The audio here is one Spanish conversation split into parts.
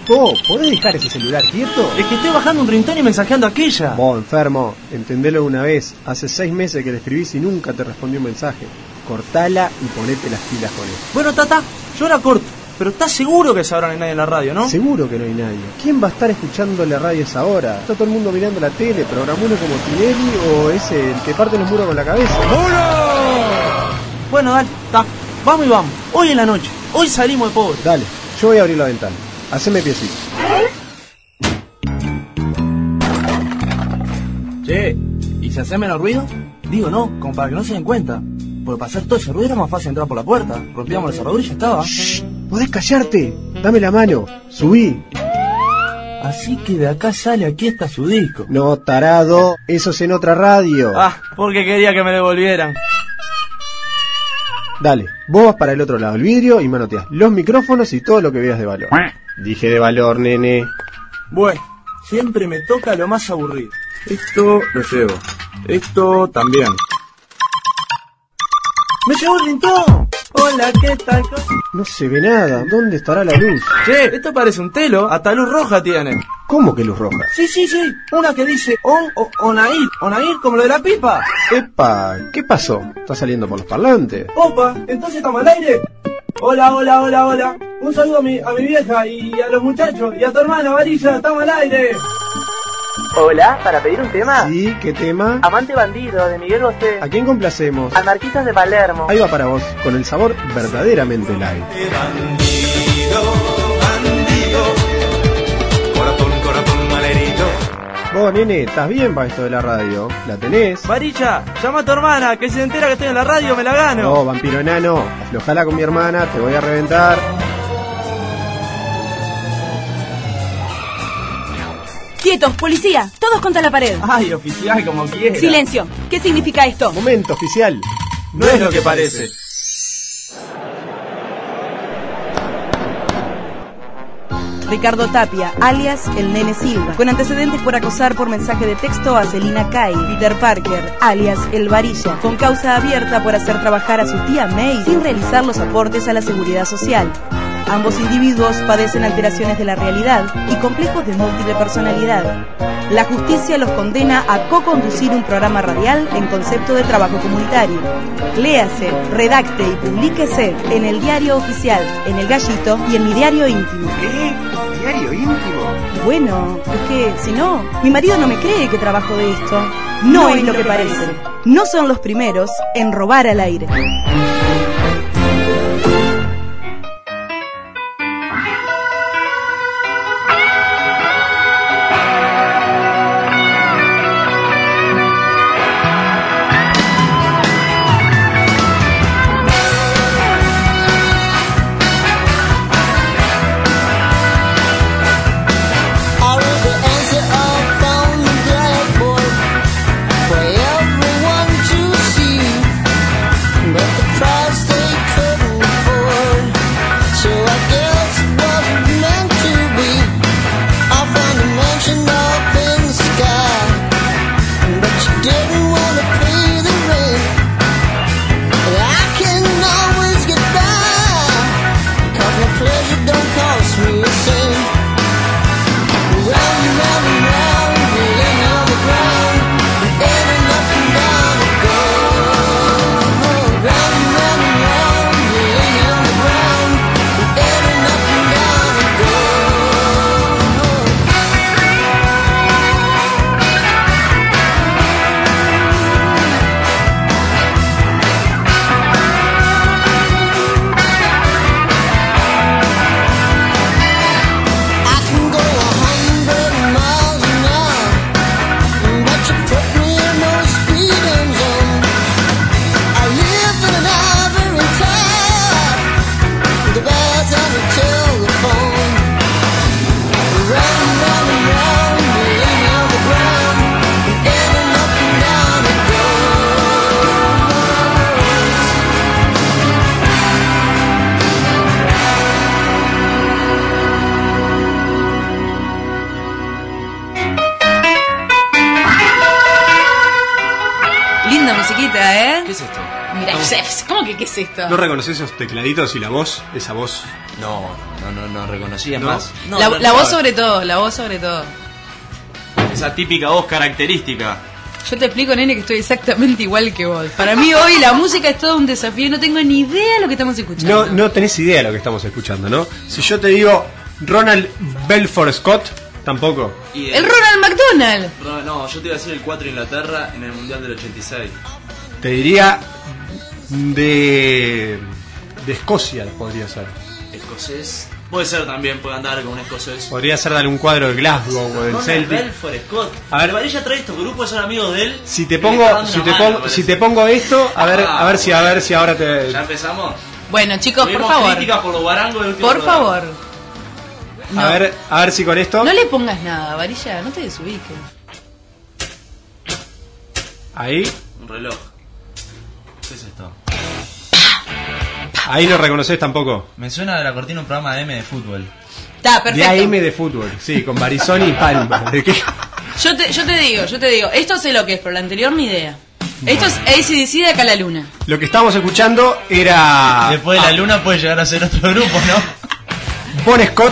¿Podés dejar ese celular quieto? Es que estoy bajando un rintón y mensajeando a aquella. Vos, enfermo, entendelo de una vez. Hace 6 meses que le escribís y nunca te respondió un mensaje. Cortala y ponete las pilas con él. Bueno, Tata, yo la corto. Pero ¿estás seguro que sabrán hay nadie en la radio, no? Seguro que no hay nadie. ¿Quién va a estar escuchando la radio a esa hora? ¿Está todo el mundo mirando la tele? ¿Programó uno como Tinelli o ese el que parte los muros con la cabeza? ¡Muro! Bueno, dale, está. Vamos y vamos. Hoy en la noche. Hoy salimos de pobre. Dale, yo voy a abrir la ventana. Haceme piecito. Che, ¿y si hace menos ruido? Digo, no, como para que no se den cuenta. Porque para hacer todo ese ruido era más fácil entrar por la puerta. Rompíamos la cerradura y ya estaba. Shh, ¿podés callarte? Dame la mano, subí. Así que de acá sale, aquí está su disco. No, tarado, eso es en otra radio. Ah, porque quería que me devolvieran. Dale, vos vas para el otro lado del vidrio y manoteás los micrófonos y todo lo que veas de valor. Dije de valor, nene. Bueno, siempre me toca lo más aburrido. Esto lo llevo. Esto también. ¡Me llevó el rintón! Hola, ¿qué tal? No se ve nada. ¿Dónde estará la luz? Che, esto parece un telo. Hasta luz roja tiene. ¿Cómo que luz roja? Sí. Una que dice Onair. Onair, como lo de la pipa. Epa, ¿qué pasó? ¿Está saliendo por los parlantes? Opa, ¿entonces estamos al aire? Hola. Un saludo a mi vieja y a los muchachos. Y a tu hermana, Varilla. Estamos al aire. Hola, ¿para pedir un tema? Sí, ¿qué tema? Amante bandido, de Miguel Bosé. ¿A quién complacemos? Anarquistas de Palermo. Ahí va para vos, con el sabor verdaderamente light. Bandido, corazón malherido. Vos, nene, ¿estás bien para esto de la radio? ¿La tenés? Varilla, llama a tu hermana, que si se entera que estoy en la radio me la gano. No, vampiro enano, aflojala con mi hermana, te voy a reventar. ¡Quietos, policía! ¡Todos contra la pared! Ay, oficial, como quiera. ¡Silencio! ¿Qué significa esto? Momento, oficial. No es lo que parece. Ricardo Tapia, alias el Nene Silva, con antecedentes por acosar por mensaje de texto a Celina Kay. Peter Parker, alias el Varilla, con causa abierta por hacer trabajar a su tía May sin realizar los aportes a la seguridad social. Ambos individuos padecen alteraciones de la realidad y complejos de múltiple personalidad. La justicia los condena a co-conducir un programa radial en concepto de trabajo comunitario. Léase, redacte y publíquese en el Diario Oficial, en El Gallito y en mi diario íntimo. ¿Qué? ¿Diario íntimo? Bueno, es que si no, mi marido no me cree que trabajo de esto. No es lo que parece. No son los primeros en robar al aire. ¿Qué es esto? ¿No reconoces esos tecladitos y la voz? Esa voz. No reconocía ¿No? más. La voz sobre todo. Esa típica voz característica. Yo te explico, nene, que estoy exactamente igual que vos. Para mí hoy la música es todo un desafío. No tengo ni idea de lo que estamos escuchando. No tenés idea de lo que estamos escuchando, ¿no? Si yo te digo Ronald Belfort Scott, tampoco. Y ¡El Ronald McDonald! No, yo te iba a decir el 4 de Inglaterra en el Mundial del 86. Te diría de Escocia podría ser. Escocés. Puede ser también, puede andar con un escocés. Podría ser darle un cuadro de Glasgow o del Ronald Celtic. Belfort Scott. A ver. Varilla trae estos grupos, son amigos de él. Si te y pongo, le está dando si una te mano, pongo, parece. si te pongo esto, a ver si ahora te. ¿Ya empezamos? Bueno, chicos, por Tuvimos favor. críticas por los barangos del último Por programa. favor. No. A ver si con esto. No le pongas nada, Varilla, no te desubiques. Ahí, Un reloj. ¿Qué es esto? ahí no reconoces tampoco. Me suena de la cortina un programa de M de fútbol. Está, De perfecto. AM de fútbol, sí, con Barizoni y Palma. ¿De qué? Yo te digo, esto sé lo que es, pero lo anterior ni idea. Esto es AC/DC de acá a la luna. Lo que estábamos escuchando era Después de la luna puede llegar a ser otro grupo, ¿no? Bon Scott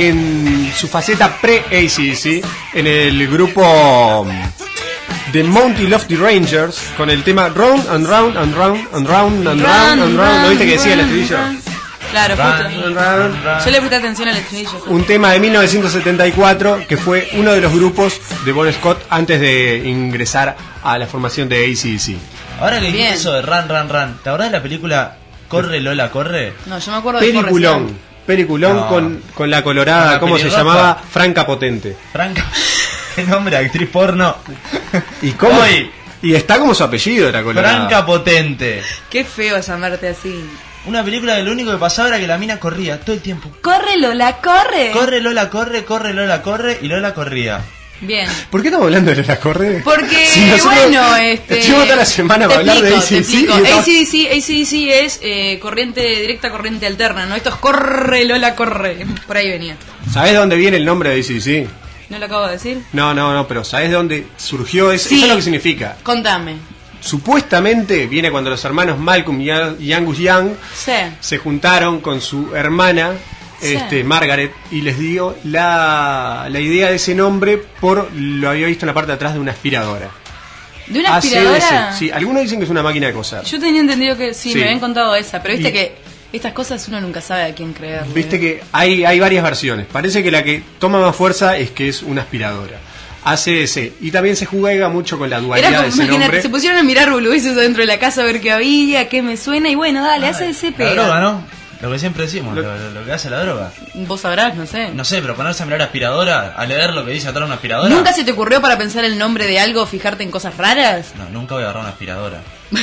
en su faceta pre-AC/DC en el grupo The Monty Lofty Rangers con el tema Round and Round and Round and Round and Round and Round. ¿No viste que decía el estribillo? Claro, justo. Round, round. Yo le presté atención al estribillo. Un tema de 1974 que fue uno de los grupos de Bon Scott antes de ingresar a la formación de AC/DC. Ahora que dijiste Bien. eso de Run, ¿te acordás de la película Corre Lola, corre? No, yo me acuerdo de Peliculón. Peliculón No. con la colorada, Con la ¿cómo se pelirroja. llamaba? Franca Potente. Franca, qué nombre de actriz porno. ¿Y cómo? Ay. Y está como su apellido la colorada. Franca Potente. Qué feo llamarte así. Una película que lo único que pasaba era que la mina corría todo el tiempo. ¡Corre, Lola, corre! Corre Lola, corre Lola, corre, y Lola corría. Bien. ¿Por qué estamos hablando de la corre? Porque, Si nosotros bueno, Estuvimos toda la semana te para hablar de explico, te AC/DC. explico. y estamos- AC/DC es corriente directa, corriente alterna, ¿no? Esto es corre, Lola, corre. Por ahí venía. ¿Sabés de dónde viene el nombre de AC/DC? ¿No lo acabo de decir? No, pero ¿sabés de dónde surgió eso? Sí. Eso es lo que significa. Contame. Supuestamente viene cuando los hermanos Malcolm y Angus Young Sí. se juntaron con su hermana Sí. Margaret y les dio la idea de ese nombre por lo había visto en la parte de atrás de una aspiradora. ¿De una aspiradora? ACDC. Sí, algunos dicen que es una máquina de coser. Yo tenía entendido que sí, Sí. me habían contado esa, pero viste Y- que estas cosas uno nunca sabe a quién creer. Viste que hay varias versiones. Parece que la que toma más fuerza es que es una aspiradora. ACDC. Y también se juega mucho con la dualidad Era de como, ese imagínate, nombre. se pusieron a mirar boludeces adentro de la casa a ver qué había, qué me suena, y bueno, dale, hace ese La pega. droga, ¿no? Lo que siempre decimos, lo que hace la droga. Vos sabrás, no sé. No sé, pero ponerse a mirar aspiradora, a leer lo que dice atrás de una aspiradora. ¿Nunca se te ocurrió para pensar el nombre de algo fijarte en cosas raras? No, nunca voy a agarrar una aspiradora.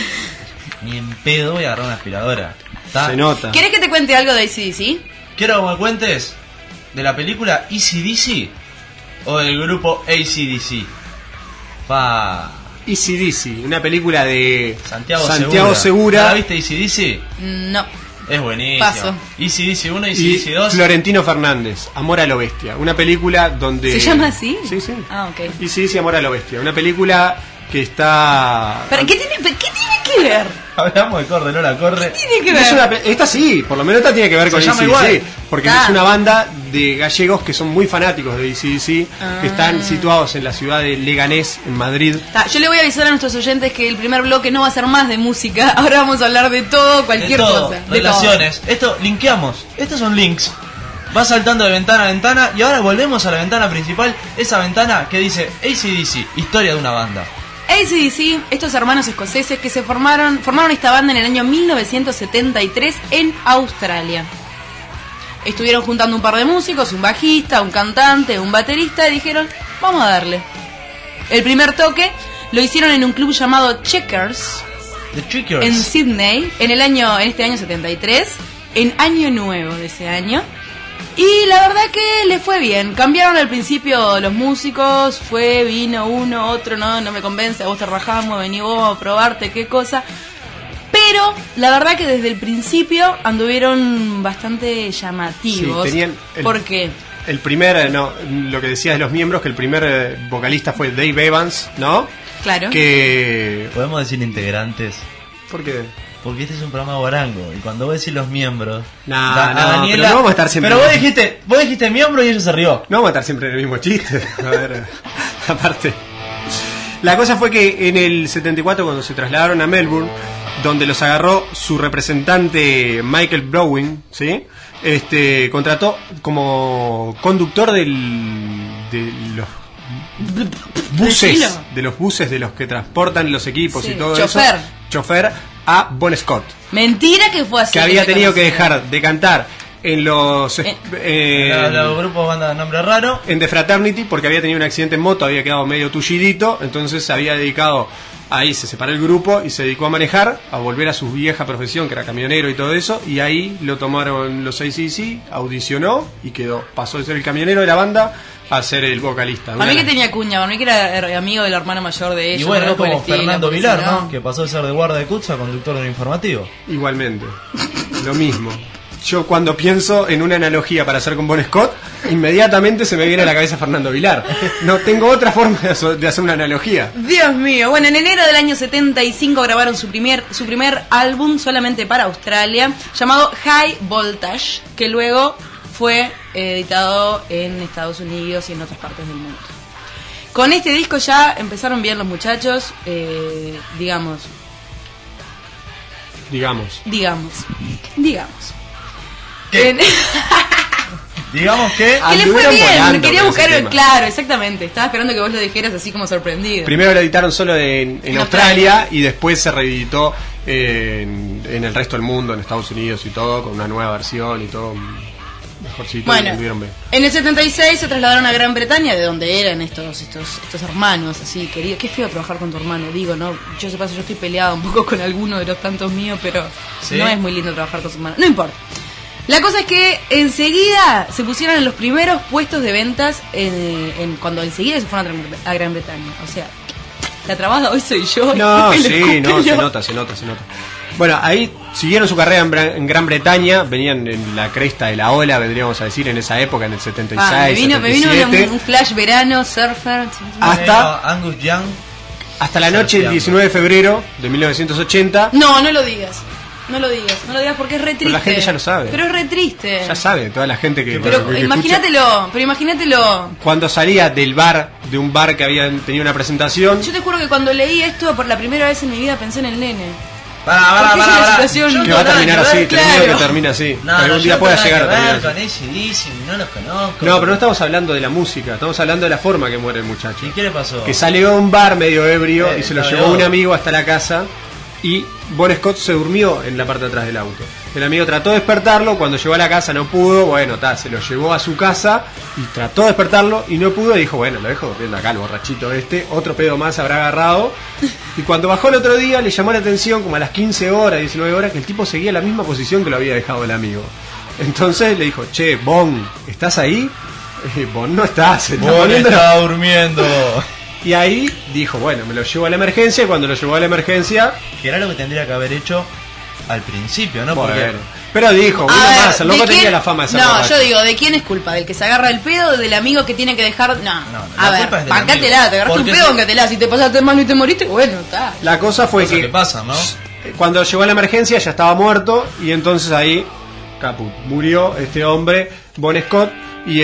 Ni en pedo voy a agarrar una aspiradora. ¿Está? Se nota. ¿Querés que te cuente algo de AC/DC? Quiero que me cuentes de la película AC/DC o del grupo AC/DC. Pa. AC/DC, una película de Santiago Segura ¿La viste AC/DC? No. Es buenísimo. Paso. AC/DC 1 y y AC/DC 2. Florentino Fernández, Amor a lo Bestia. Una película donde... ¿Se llama así? Sí, sí. Ah, ok. AC/DC, Amor a lo Bestia. Una película que está... ¿Pero qué tiene que ver? Hablamos de Corre Lola, corre. Tiene que Es ver. una esta sí, por lo menos esta tiene que ver Se con llama AC/DC, igual. porque Ah. es una banda de gallegos que son muy fanáticos de AC/DC, Ah. que están situados en la ciudad de Leganés, en Madrid. Ta, yo le voy a avisar a nuestros oyentes que el primer bloque no va a ser más de música. Ahora vamos a hablar de todo, cualquier de todo, cosa. De relaciones. Esto, linkeamos. Estos son links. Vas saltando de ventana a ventana y ahora volvemos a la ventana principal. Esa ventana que dice AC/DC, historia de una banda. todo. AC/DC, estos hermanos escoceses que formaron esta banda en el año 1973 en Australia. Estuvieron juntando un par de músicos, un bajista, un cantante, un baterista, y dijeron, vamos a darle. El primer toque lo hicieron en un club llamado Checkers, The Trickers. en Sydney, en este año 73, en Año Nuevo de ese año. Y la verdad que le fue bien. Cambiaron al principio los músicos, vino uno, otro, no me convence, a vos te rajamos, vení vos a probarte qué cosa. Pero la verdad que desde el principio anduvieron bastante llamativos. Sí, tenían ¿Por qué? El primer, lo que decías de los miembros, que el primer vocalista fue Dave Evans, ¿no? Claro. Que... Podemos decir integrantes. ¿Por qué? Porque este es un programa guarango. Y cuando vos decís los miembros. No, Daniela- pero no vamos a estar siempre. Pero vos dijiste miembro y ella se rió. No vamos a estar siempre en el mismo chiste. A ver, aparte. La cosa fue que en el 74, cuando se trasladaron a Melbourne, donde los agarró su representante Michael Browning, ¿sí? Contrató como conductor de los buses, de los buses de los que transportan los equipos Sí, y todo chofer. eso. Chofer a Bon Scott, Mentira que fue así. que había te tenido que conocía. dejar de cantar en los Los grupos banda de nombre raro. en The Fraternity porque había tenido un accidente en moto, había quedado medio tullidito, entonces se había dedicado, ahí se separó el grupo y se dedicó a manejar, a volver a su vieja profesión, que era camionero y todo eso, y ahí lo tomaron los AC/DC, audicionó y quedó, pasó de ser el camionero de la banda a ser el vocalista. Para mí que tenía cuña, para mí que era amigo del hermano mayor de ellos. Y bueno, algo es por el como estilo, Fernando porque Vilar, si ¿no? Que pasó de ser de guarda de Cucha a conductor de un informativo. Igualmente, lo mismo. Yo cuando pienso en una analogía para hacer con Bon Scott, inmediatamente se me viene a la cabeza Fernando Vilar. No tengo otra forma de hacer una analogía. Dios mío. Bueno, en enero del año 75 grabaron su primer álbum solamente para Australia, llamado High Voltage, que luego fue editado en Estados Unidos y en otras partes del mundo. Con este disco ya empezaron bien los muchachos, digamos. ¿Qué? En- Digamos que... que le fue Anduvieron bien, volando quería con buscar, ese tema. claro, exactamente. Estaba esperando que vos lo dijeras así como sorprendido. Primero lo editaron solo en Australia y después se reeditó en el resto del mundo, en Estados Unidos y todo, con una nueva versión y todo mejorcito. Bueno, y anduvieron bien. en el 76 se trasladaron a Gran Bretaña, de donde eran estos hermanos, así, querido. Qué feo trabajar con tu hermano, digo, ¿no? Yo estoy peleada un poco con alguno de los tantos míos, pero ¿Sí? no es muy lindo trabajar con su hermano. No importa. La cosa es que enseguida se pusieron en los primeros puestos de ventas cuando enseguida se fueron a Gran Bretaña. O sea, la trabada hoy soy yo. No, y sí, no, se yo. nota. Bueno, ahí siguieron su carrera en Gran Bretaña, venían en la cresta de la ola, vendríamos a decir, en esa época, en el 76, Me vino 77, un flash verano, surfer. hasta Angus Young. hasta la noche del 19 de febrero de 1980. No lo digas. No lo digas porque es re triste. Pero la gente ya lo sabe. Pero es re triste. Ya sabe, toda la gente que... Pero que imagínatelo. cuando salía de un bar que habían tenido una presentación, Yo te juro que cuando leí esto por la primera vez en mi vida pensé en el nene. Pará. Porque es una situación- Yo que no va a tengo terminar nada que así, ver, te digo claro. que termina así. No, Algún yo día no pueda tengo llegar a nada que terminar ver así. con AC/DC, no los conozco. No, pero no estamos hablando de la música, estamos hablando de la forma que muere el muchacho. ¿Y qué le pasó? Que salió a un bar medio ebrio y se lo la llevó veo. un amigo hasta la casa y Bon Scott se durmió en la parte de atrás del auto. El amigo trató de despertarlo, cuando llegó a la casa no pudo, bueno, se lo llevó a su casa y trató de despertarlo y no pudo y dijo, bueno, lo dejo durmiendo acá, el borrachito otro pedo más habrá agarrado. Y cuando bajó el otro día le llamó la atención, como a las 15 horas, 19 horas, que el tipo seguía en la misma posición que lo había dejado el amigo. Entonces le dijo, che, Bon, ¿estás ahí? Bon no está, se está Bon poniendo... estaba durmiendo. Y ahí dijo, bueno, me lo llevo a la emergencia y cuando lo llevó a la emergencia... Que era lo que tendría que haber hecho al principio, ¿no? Bueno, Porque pero dijo, A uno ver, más, el ¿de loco quién? tenía la fama de ser No, borracho. yo digo, ¿de quién es culpa? ¿Del que se agarra el pedo o del amigo que tiene que dejar? No, la a ver, culpa es del bancátela, amigo. te agarraste un Porque pedo, si- bancátela. Si te pasaste mal y te moriste, bueno, está. La cosa fue cosas que que pasan, ¿no? cuando llegó a la emergencia ya estaba muerto y entonces ahí, caput, murió este hombre, Bon Scott, y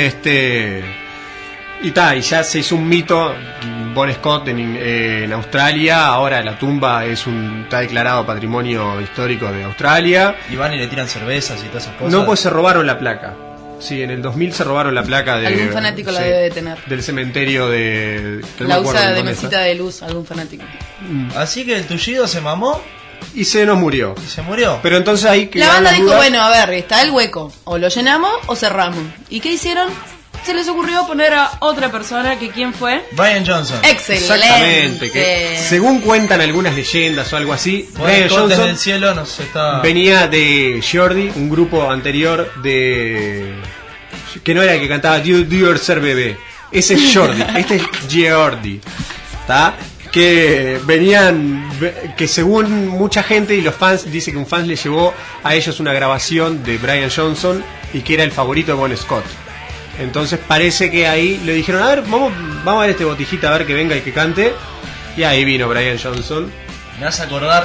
y ya se hizo un mito. Bon Scott en Australia, ahora la tumba está declarado patrimonio histórico de Australia. Y van y le tiran cervezas y todas esas cosas. No, pues se robaron la placa. Sí, en el 2000 se robaron la placa de... Algún fanático la sí, debe de tener. del cementerio de... que no La me acuerdo usa de dónde está. mesita de luz, algún fanático. Así que el tullido se mamó Y se nos murió. y se murió. Pero entonces ahí que La banda dijo, bueno, a ver, está el hueco. O lo llenamos o cerramos. ¿Y qué hicieron? Se les ocurrió poner a otra persona, que ¿quién fue? Brian Johnson. Excelente. Exactamente, que según cuentan algunas leyendas o algo así, Brian Bueno, desde el Johnson cielo nos está... venía de Geordie, un grupo anterior de... que no era el que cantaba Do You Ser Bebé. Ese es Geordie, este es Geordie. ¿Está? Que venían, que según mucha gente y los fans, dice que un fan le llevó a ellos una grabación de Brian Johnson y que era el favorito de Bon Scott. Entonces parece que ahí le dijeron, a ver, vamos a ver este botijita, a ver que venga y que cante. Y ahí vino Brian Johnson. Me hace acordar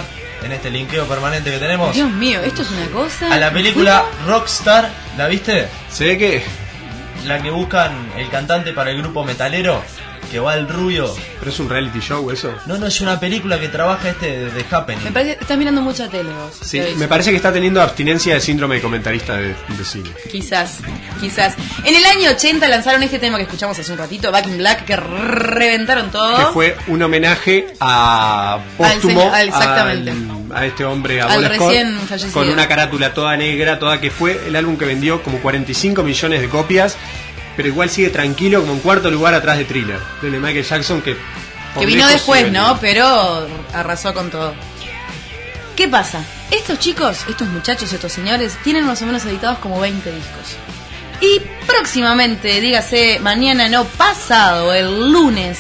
en este linkeo permanente que tenemos, Dios mío, esto es una cosa. a la película Rockstar. ¿La viste? Se ve que... La que buscan el cantante para el grupo metalero, que va al rubio. ¿Pero es un reality show eso? No, es una película que trabaja de Happening. Me parece que estás mirando mucha tele vos. Sí, te aviso. me parece que está teniendo abstinencia de síndrome de comentarista de cine. Quizás. En el año 80 lanzaron este tema que escuchamos hace un ratito, Back in Black, que reventaron todo. Que fue un homenaje a póstumo exactamente. a este hombre, a Al Bon Scott, recién fallecido. con una carátula toda negra, toda que fue el álbum que vendió como 45 millones de copias, pero igual sigue tranquilo como en cuarto lugar atrás de Thriller, de Michael Jackson, que vino después, ¿no? Pero arrasó con todo. ¿Qué pasa? Estos chicos, estos muchachos, estos señores, tienen más o menos editados como 20 discos. Y próximamente, dígase mañana, no, pasado, el lunes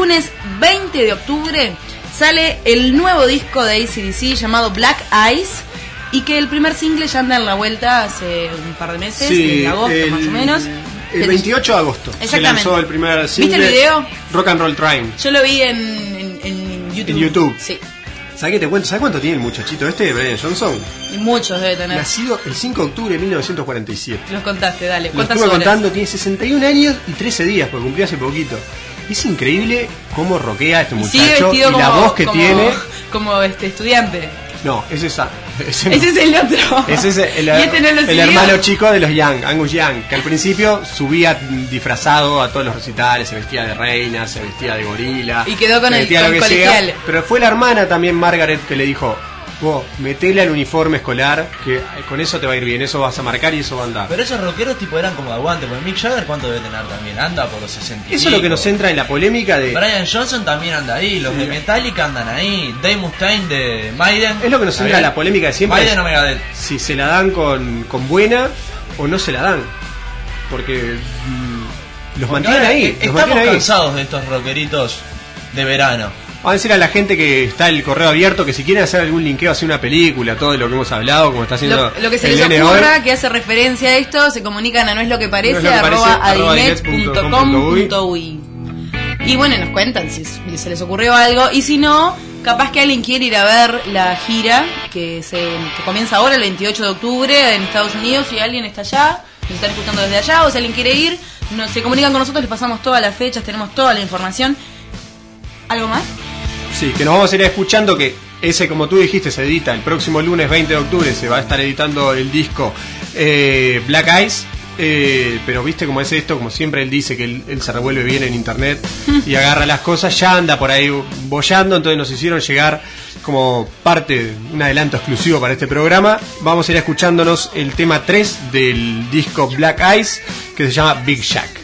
20 de octubre, sale el nuevo disco de AC/DC llamado Black Eyes, y que el primer single ya anda en la vuelta hace un par de meses, en agosto más o menos. El 28 de agosto se Exactamente. lanzó el primer single. ¿Viste el video? Rock and Roll Train. Yo lo vi en YouTube. En YouTube. Sí, ¿Sabes qué te cuento? ¿Sabes cuánto tiene el muchachito este, Brian Johnson? y muchos debe tener. Nacido el 5 de octubre de 1947. Los contaste, dale. Lo ¿Cuántas estuve horas? contando, tiene 61 años y 13 días, porque cumplió hace poquito. Es increíble cómo rockea este Y sigue muchacho y vestido la voz que tiene. como estudiante. No, es esa. Ese Ese es el otro. Ese es el, Y este no lo el siguió. hermano chico de los Young, Angus Young, que al principio subía disfrazado a todos los recitales, se vestía de reina, se vestía de gorila. Y quedó con se el vestía con lo que colegial. sea. Pero fue la hermana también, Margaret, que le dijo: vos, metele al uniforme escolar, que con eso te va a ir bien, eso vas a marcar y eso va a andar. Pero esos rockeros tipo eran como de aguante, porque Mick Jagger ¿cuánto debe tener también? Anda por los 60 y Eso es lo que pico. nos entra en la polémica de... Brian Johnson también anda ahí, los de Metallica andan ahí, Dave Mustaine de Maiden. Es lo que nos entra en la polémica de siempre. Maiden es o Megadeth. si se la dan con buena o no se la dan. Porque los Porque mantienen ahora ahí. Los Estamos mantienen ahí. cansados de estos rockeritos de verano. Vamos a decir a la gente que está el correo abierto que si quieren hacer algún linkeo hacia una película, todo lo que hemos hablado, como está haciendo Lo que se el les nene ocurra, hoy. que hace referencia a esto, se comunican a no es lo que parece, No es lo que parece, arroba adinet.com.uy. adinet.com.uy. Y bueno, nos cuentan si se les ocurrió algo, y si no, capaz que alguien quiere ir a ver la gira que comienza ahora el 28 de octubre en Estados Unidos. Si alguien está allá, nos están escuchando desde allá, o si alguien quiere ir, se comunican con nosotros, les pasamos todas las fechas, tenemos toda la información. ¿Algo más? Sí, que nos vamos a ir escuchando, que ese, como tú dijiste, se edita el próximo lunes 20 de octubre, se va a estar editando el disco Black Eyes. Pero viste cómo es esto, como siempre él dice que él se revuelve bien en internet y agarra las cosas, ya anda por ahí boyando, entonces nos hicieron llegar como parte, un adelanto exclusivo para este programa. Vamos a ir escuchándonos el tema 3 del disco Black Eyes, que se llama Big Shack.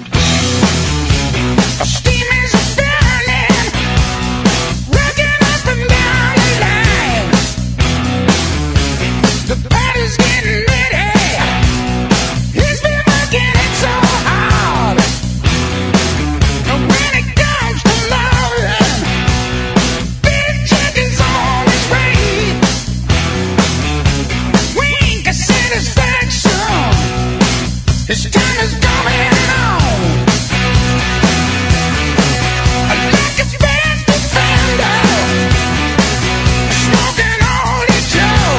His time is coming on. Like a bad defender, smoking all his Joe.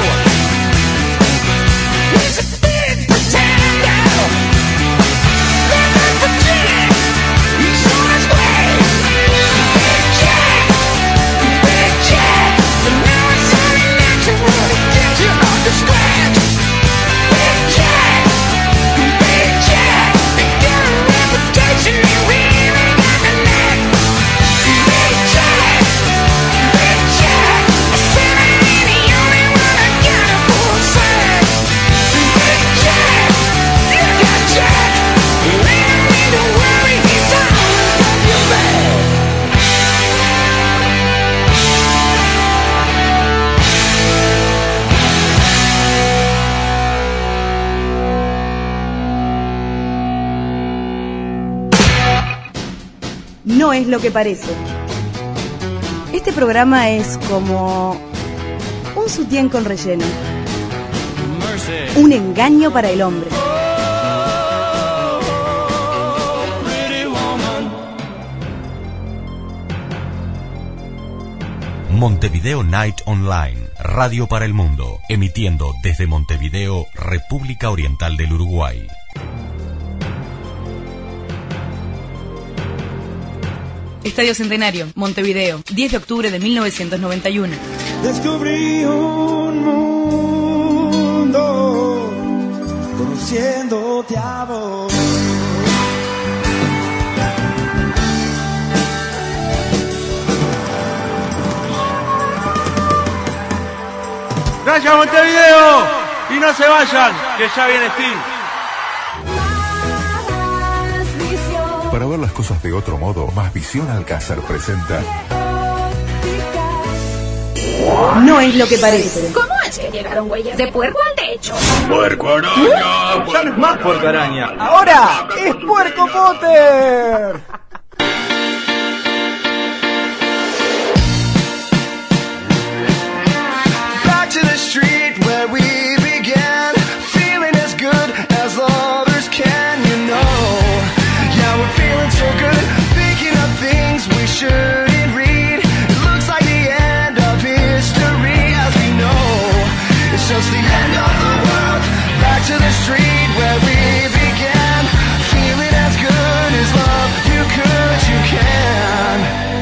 He's a big pretender, living for Jack. He's on his way. Big Jack, but now it's only natural to get you off the scratch. Big Jack. No es lo que parece. Este programa es como un sutién con relleno. Un engaño para el hombre. Montevideo Night Online, radio para el mundo, emitiendo desde Montevideo, República Oriental del Uruguay. Estadio Centenario, Montevideo, 10 de octubre de 1991. Descubrí un mundo conociéndote a vos. ¡Gracias, Montevideo! Y no se vayan, que ya viene Sting. Para ver las cosas de otro modo, Más Visión Alcázar presenta No es lo que parece. ¿Cómo es que llegaron huellas de puerco al techo? ¡Puerco araña! Ya no es más puerco araña. ¡Ahora es Puerco Potter! Back to the street where we began, feeling as good as others can, you know. Yeah, we're feeling so good, picking up things we shouldn't read. It looks like the end of history as we know. It's just the end of the world. Back to the street where we began, feeling as good as love you could, you can.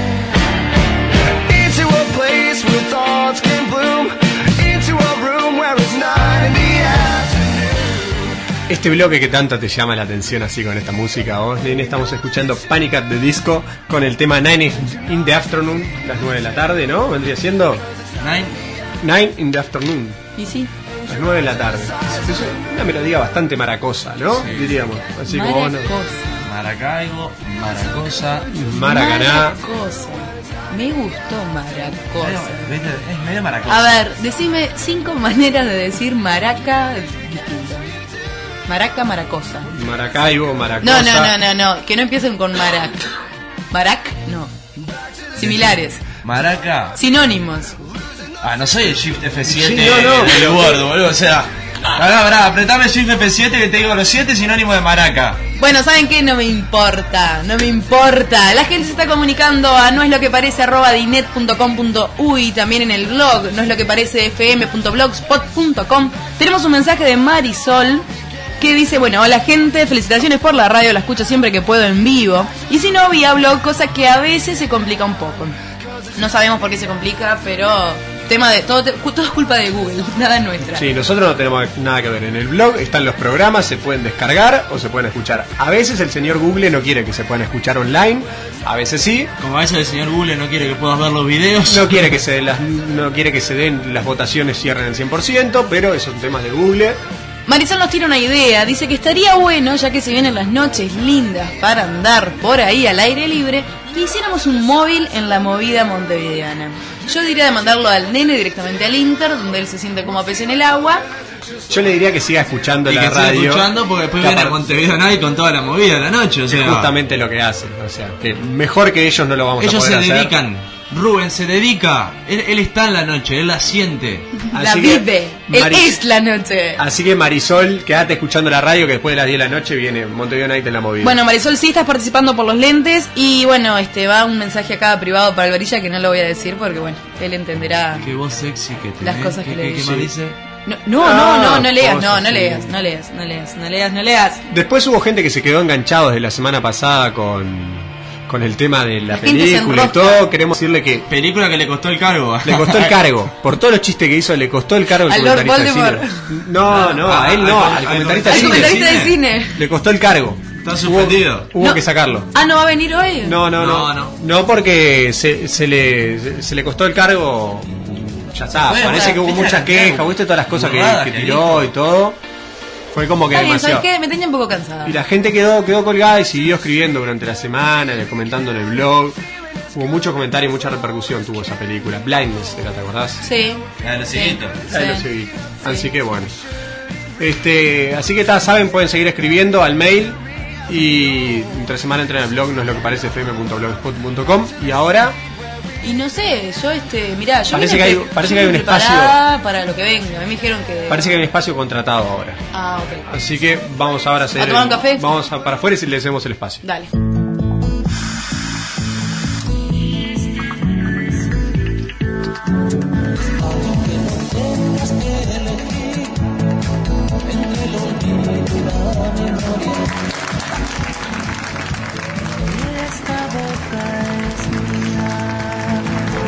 Into a place where thoughts can bloom, into a room where it's 9 in the afternoon. Este bloque que tanto te llama la atención así con esta música, vos, nene, estamos escuchando Panic at the Disco con el tema 9 in the Afternoon, las 9 de la tarde, ¿no? Vendría siendo 9 in the Afternoon, Y sí, las 9 de la tarde. Es una melodía bastante maracosa, ¿no? Sí. Diríamos, así como bueno, Maracaibo, Maracosa, Maracaná. Maracosa. Me gustó Maracosa. ¿Viste? Es medio Maracosa. A ver, decime 5 maneras de decir maraca distintas. Maraca, maracosa. Maracaibo, Maracosa. No, que no empiecen con marac. Marac, no. Similares. Maraca. Sinónimos. Ah, no soy el Shift F7 Sí, no, del Word, boludo. O sea, apretame Shift F7 que te digo los 7 sinónimos de maraca. Bueno, ¿saben qué? No me importa. La gente se está comunicando a noesloqueparece@dinet.com.uy, también en el blog noesloqueparecefm.blogspot.com. Tenemos un mensaje de Marisol que dice, bueno, hola gente, felicitaciones por la radio, la escucho siempre que puedo en vivo. Y si no, vía blog, cosa que a veces se complica un poco. No sabemos por qué se complica, pero tema de todo es culpa de Google, nada nuestra. Sí, nosotros no tenemos nada que ver. En el blog están los programas, se pueden descargar o se pueden escuchar. A veces el señor Google no quiere que se puedan escuchar online, a veces sí. Como a veces el señor Google no quiere que puedas ver los videos. No quiere que se den las votaciones, cierren el 100%, pero esos son temas de Google. Marisol nos tira una idea, dice que estaría bueno, ya que se vienen las noches lindas para andar por ahí al aire libre, que hiciéramos un móvil en la movida montevideana. Yo diría de mandarlo al nene directamente al Inter, donde él se siente como pez en el agua. Yo le diría que siga escuchando y la que radio. siga escuchando porque después viene a Montevideo Night con toda la movida de la noche. O sea, es justamente lo que hacen. O sea, que mejor que ellos no lo vamos a poder hacer. Ellos se dedican. Rubén se dedica. Él está en la noche, él la siente. La vive. Él es la noche. Así que Marisol, quédate escuchando la radio que después de las 10 de la noche viene Montevideo Night en la movida. Bueno, Marisol sí estás participando por los lentes. Y bueno, va un mensaje acá privado para el Varilla que no lo voy a decir porque bueno, él entenderá. Qué voz sexy que tenés. Las cosas que le ¿Qué más dice? No leas. Después hubo gente que se quedó enganchado desde la semana pasada con el tema de la película y todo. Queremos decirle que película que le costó el cargo. Le costó el cargo. Por todos los chistes que hizo, le costó el cargo al comentarista de cine. A él no, al comentarista de cine. Le costó el cargo. Está suspendido. Hubo que sacarlo. ¿No va a venir hoy? No, porque se le costó el cargo. Ya está, parece que hubo muchas quejas, ¿viste? Todas las cosas que tiró y todo. Fue como que demasiado. ¿Sabes qué? Me tenía un poco cansada. Y la gente quedó colgada y siguió escribiendo durante la semana, comentando en el blog. Hubo muchos comentarios y mucha repercusión tuvo esa película. Blindness, ¿te acordás? Sí. La de los cieguitos. Así que bueno. Así que saben, pueden seguir escribiendo al mail. Y entre semana entren al blog, no es lo que parece fm.blogspot.com. Y ahora... Y no sé, yo mirá, yo parece que hay un espacio para lo que venga. A mí me dijeron que parece que hay un espacio contratado ahora. Ok. Así que vamos ahora a hacer ¿A tomar un café? Vamos para afuera y le hacemos el espacio. Dale.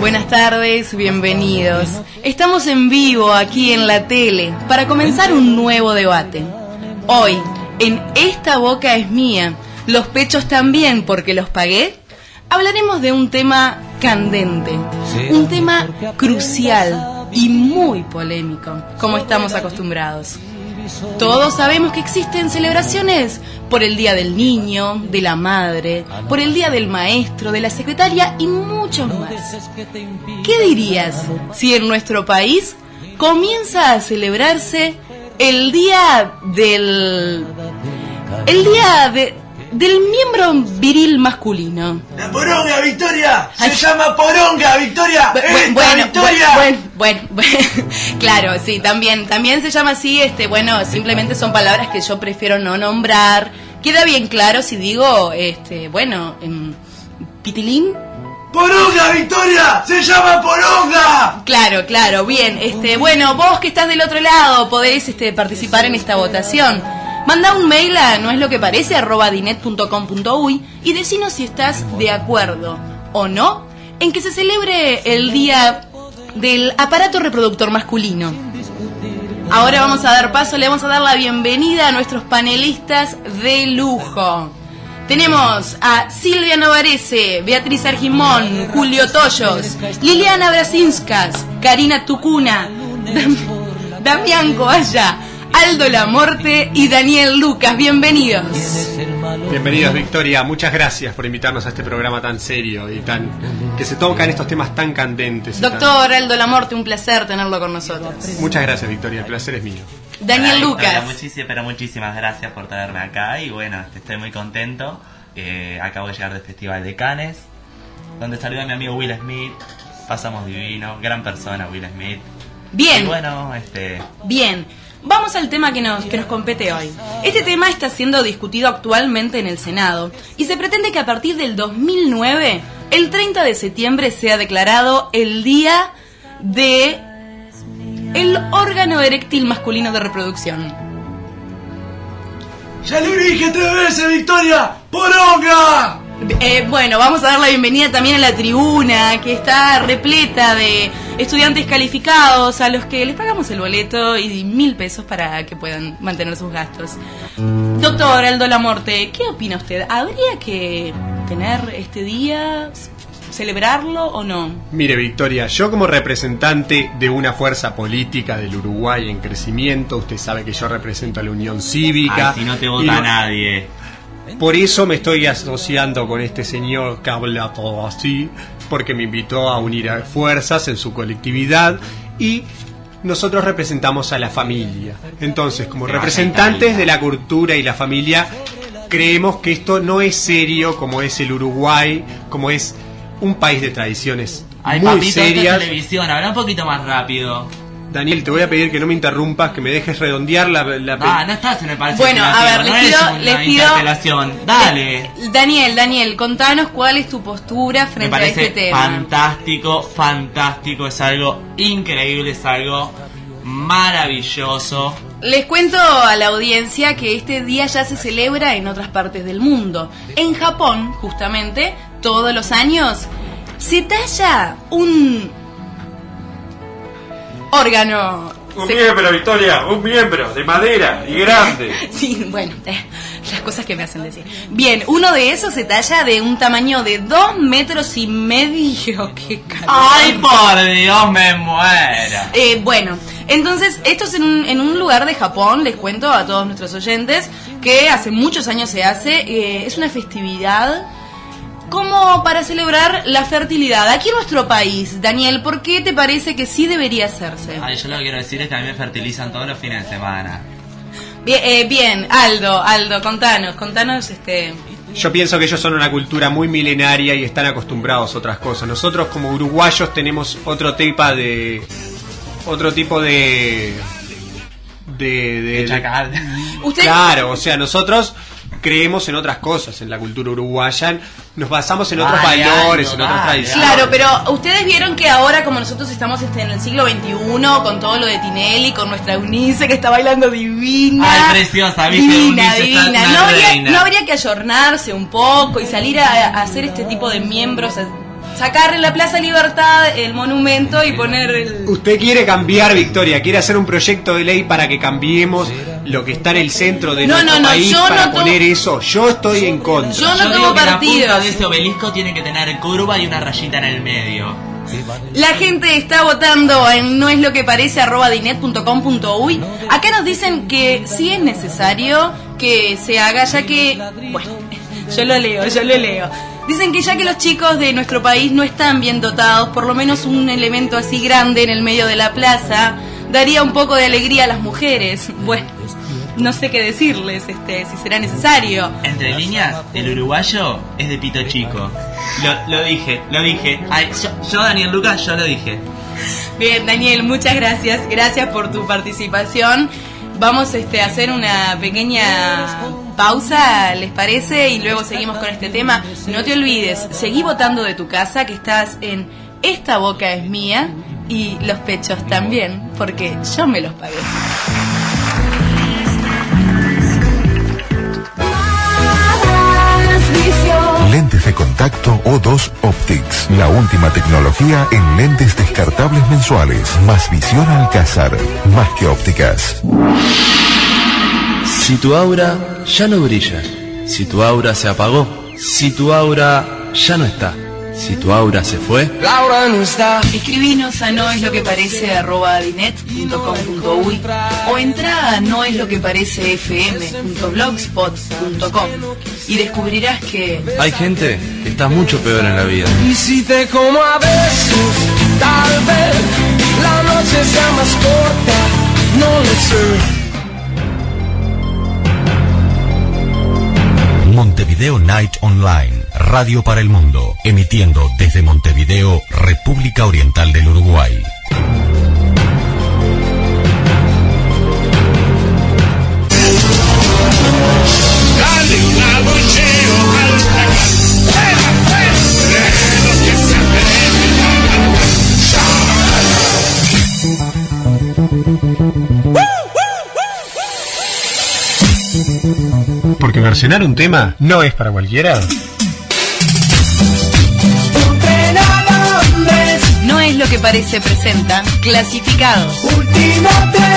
Buenas tardes, bienvenidos. Estamos en vivo aquí en la tele para comenzar un nuevo debate. Hoy, en Esta boca es mía, los pechos también porque los pagué, hablaremos de un tema candente, un tema crucial y muy polémico, como estamos acostumbrados. Todos sabemos que existen celebraciones por el Día del Niño, de la Madre, por el Día del Maestro, de la Secretaria y muchos más. ¿Qué dirías si en nuestro país comienza a celebrarse el Día del miembro viril masculino? ¡La poronga, Victoria! ¡Se llama poronga, Victoria! Bueno, claro, sí, también se llama así, simplemente son palabras que yo prefiero no nombrar. Queda bien claro si digo, pitilín. ¡Poronga, Victoria! ¡Se llama poronga! Claro, bien, vos que estás del otro lado podés participar en esta votación. Manda un mail a noesloqueparece@dinet.com.uy y decinos si estás de acuerdo o no en que se celebre el día del aparato reproductor masculino. Ahora le vamos a dar la bienvenida a nuestros panelistas de lujo. Tenemos a Silvia Novarese, Beatriz Argimón, Julio Toyos, Liliana Brasinskas, Karina Tucuna, Damián Coalla, Aldo Lamorte y Daniel Lucas. Bienvenidos. Bienvenidos, Victoria. Muchas gracias por invitarnos a este programa tan serio y que se tocan estos temas tan candentes. Doctor Aldo Lamorte, un placer tenerlo con nosotros. Muchas gracias, Victoria. El placer es mío. Daniel Lucas. Muchísimas gracias por tenerme acá y estoy muy contento. Acabo de llegar del Festival de Cannes, donde saludé a mi amigo Will Smith. Pasamos divino, gran persona Will Smith. Bien. Y Bien. Vamos al tema que nos compete hoy. Este tema está siendo discutido actualmente en el Senado y se pretende que a partir del 2009, el 30 de septiembre, sea declarado el Día de el órgano eréctil masculino de reproducción. ¡Ya lo dije 3 veces, Victoria! ¡Poronga! Vamos a dar la bienvenida también a la tribuna, que está repleta de estudiantes calificados a los que les pagamos el boleto y 1.000 pesos para que puedan mantener sus gastos. Doctor Aldo Lamorte, ¿qué opina usted? ¿Habría que tener este día, celebrarlo o no? Mire, Victoria, yo como representante de una fuerza política del Uruguay en crecimiento, usted sabe que yo represento a la Unión Cívica. Si no te vota nadie. Por eso me estoy asociando con este señor que habla todo así, porque me invitó a unir a fuerzas en su colectividad y nosotros representamos a la familia. Entonces, como representantes de la cultura y la familia, creemos que esto no es serio como es el Uruguay, como es un país de tradiciones muy serias. Televisión, habla un poquito más rápido. Daniel, te voy a pedir que no me interrumpas, que me dejes redondear la no estás en el Palacio. Bueno, a ver, les pido dale. Daniel, contanos cuál es tu postura frente a este tema. Fantástico, es algo increíble, es algo maravilloso. Les cuento a la audiencia que este día ya se celebra en otras partes del mundo. En Japón, justamente, todos los años se talla un órgano. Miembro, Victoria, un miembro de madera y grande. Sí, las cosas que me hacen decir. Bien, uno de esos se talla de un tamaño de 2,5 metros. ¡Qué calor! ¡Ay, por Dios, me muero! Entonces, esto es en un lugar de Japón, les cuento a todos nuestros oyentes, que hace muchos años se hace, es una festividad como para celebrar la fertilidad. Aquí en nuestro país, Daniel, ¿por qué te parece que sí debería hacerse? Yo lo que quiero decir es que a mí me fertilizan todos los fines de semana. Bien, Aldo, contanos. Yo pienso que ellos son una cultura muy milenaria y están acostumbrados a otras cosas. Nosotros como uruguayos tenemos otro tipo de chacal. Claro, o sea, nosotros creemos en otras cosas en la cultura uruguaya, nos basamos en otros valores, en otras tradiciones. Claro, pero ustedes vieron que ahora, como nosotros estamos en el siglo XXI, con todo lo de Tinelli, con nuestra Eunice que está bailando divina. Ay, preciosa, ¿viste? Divina. No habría que ayornarse un poco y salir a hacer este tipo de miembros sacar en la Plaza Libertad el monumento y poner el... Usted quiere cambiar, Victoria, quiere hacer un proyecto de ley para que cambiemos lo que está en el centro de nuestro país yo para no poner eso. Yo estoy en contra. Yo no Yo tomo digo que la partido. punta de ese obelisco tiene que tener curva y una rayita en el medio. La gente está votando en noesloqueparece@dinet.com.uy. Acá nos dicen que sí es necesario que se haga, ya que... Bueno, yo lo leo. Dicen que ya que los chicos de nuestro país no están bien dotados, por lo menos un elemento así grande en el medio de la plaza daría un poco de alegría a las mujeres. Bueno, no sé qué decirles, si será necesario. Entre líneas, el uruguayo es de pito chico. Lo dije. Ay, yo, Daniel Lucas, yo lo dije. Bien, Daniel, muchas gracias. Gracias por tu participación. Vamos a hacer una pequeña pausa, ¿les parece? Y luego seguimos con este tema. No te olvides, seguí votando de tu casa, que estás en Esta Boca es Mía y los pechos también, porque yo me los pagué. Lentes de contacto O2 Optics. La última tecnología en lentes descartables mensuales. Más visión al cazar. Más que ópticas. Si tu aura ya no brilla, si tu aura se apagó, si tu aura ya no está, si tu aura se fue, Laura no está. Escribinos a noesloqueparece@dinet.com.uy o entra a noesloqueparecefm.blogspot.com y descubrirás que hay gente que está mucho peor en la vida. Y si te como a besos, tal vez la noche sea más corta, no lo sé. Montevideo Night Online, radio para el mundo, emitiendo desde Montevideo, República Oriental del Uruguay. Dale un abucheo al chacal, de la frente de los que se atreven. Porque versionar un tema no es para cualquiera. No es lo que parece presenta Clasificados. Último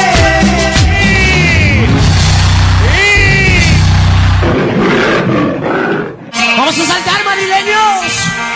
¡Vamos a saltar, marileños!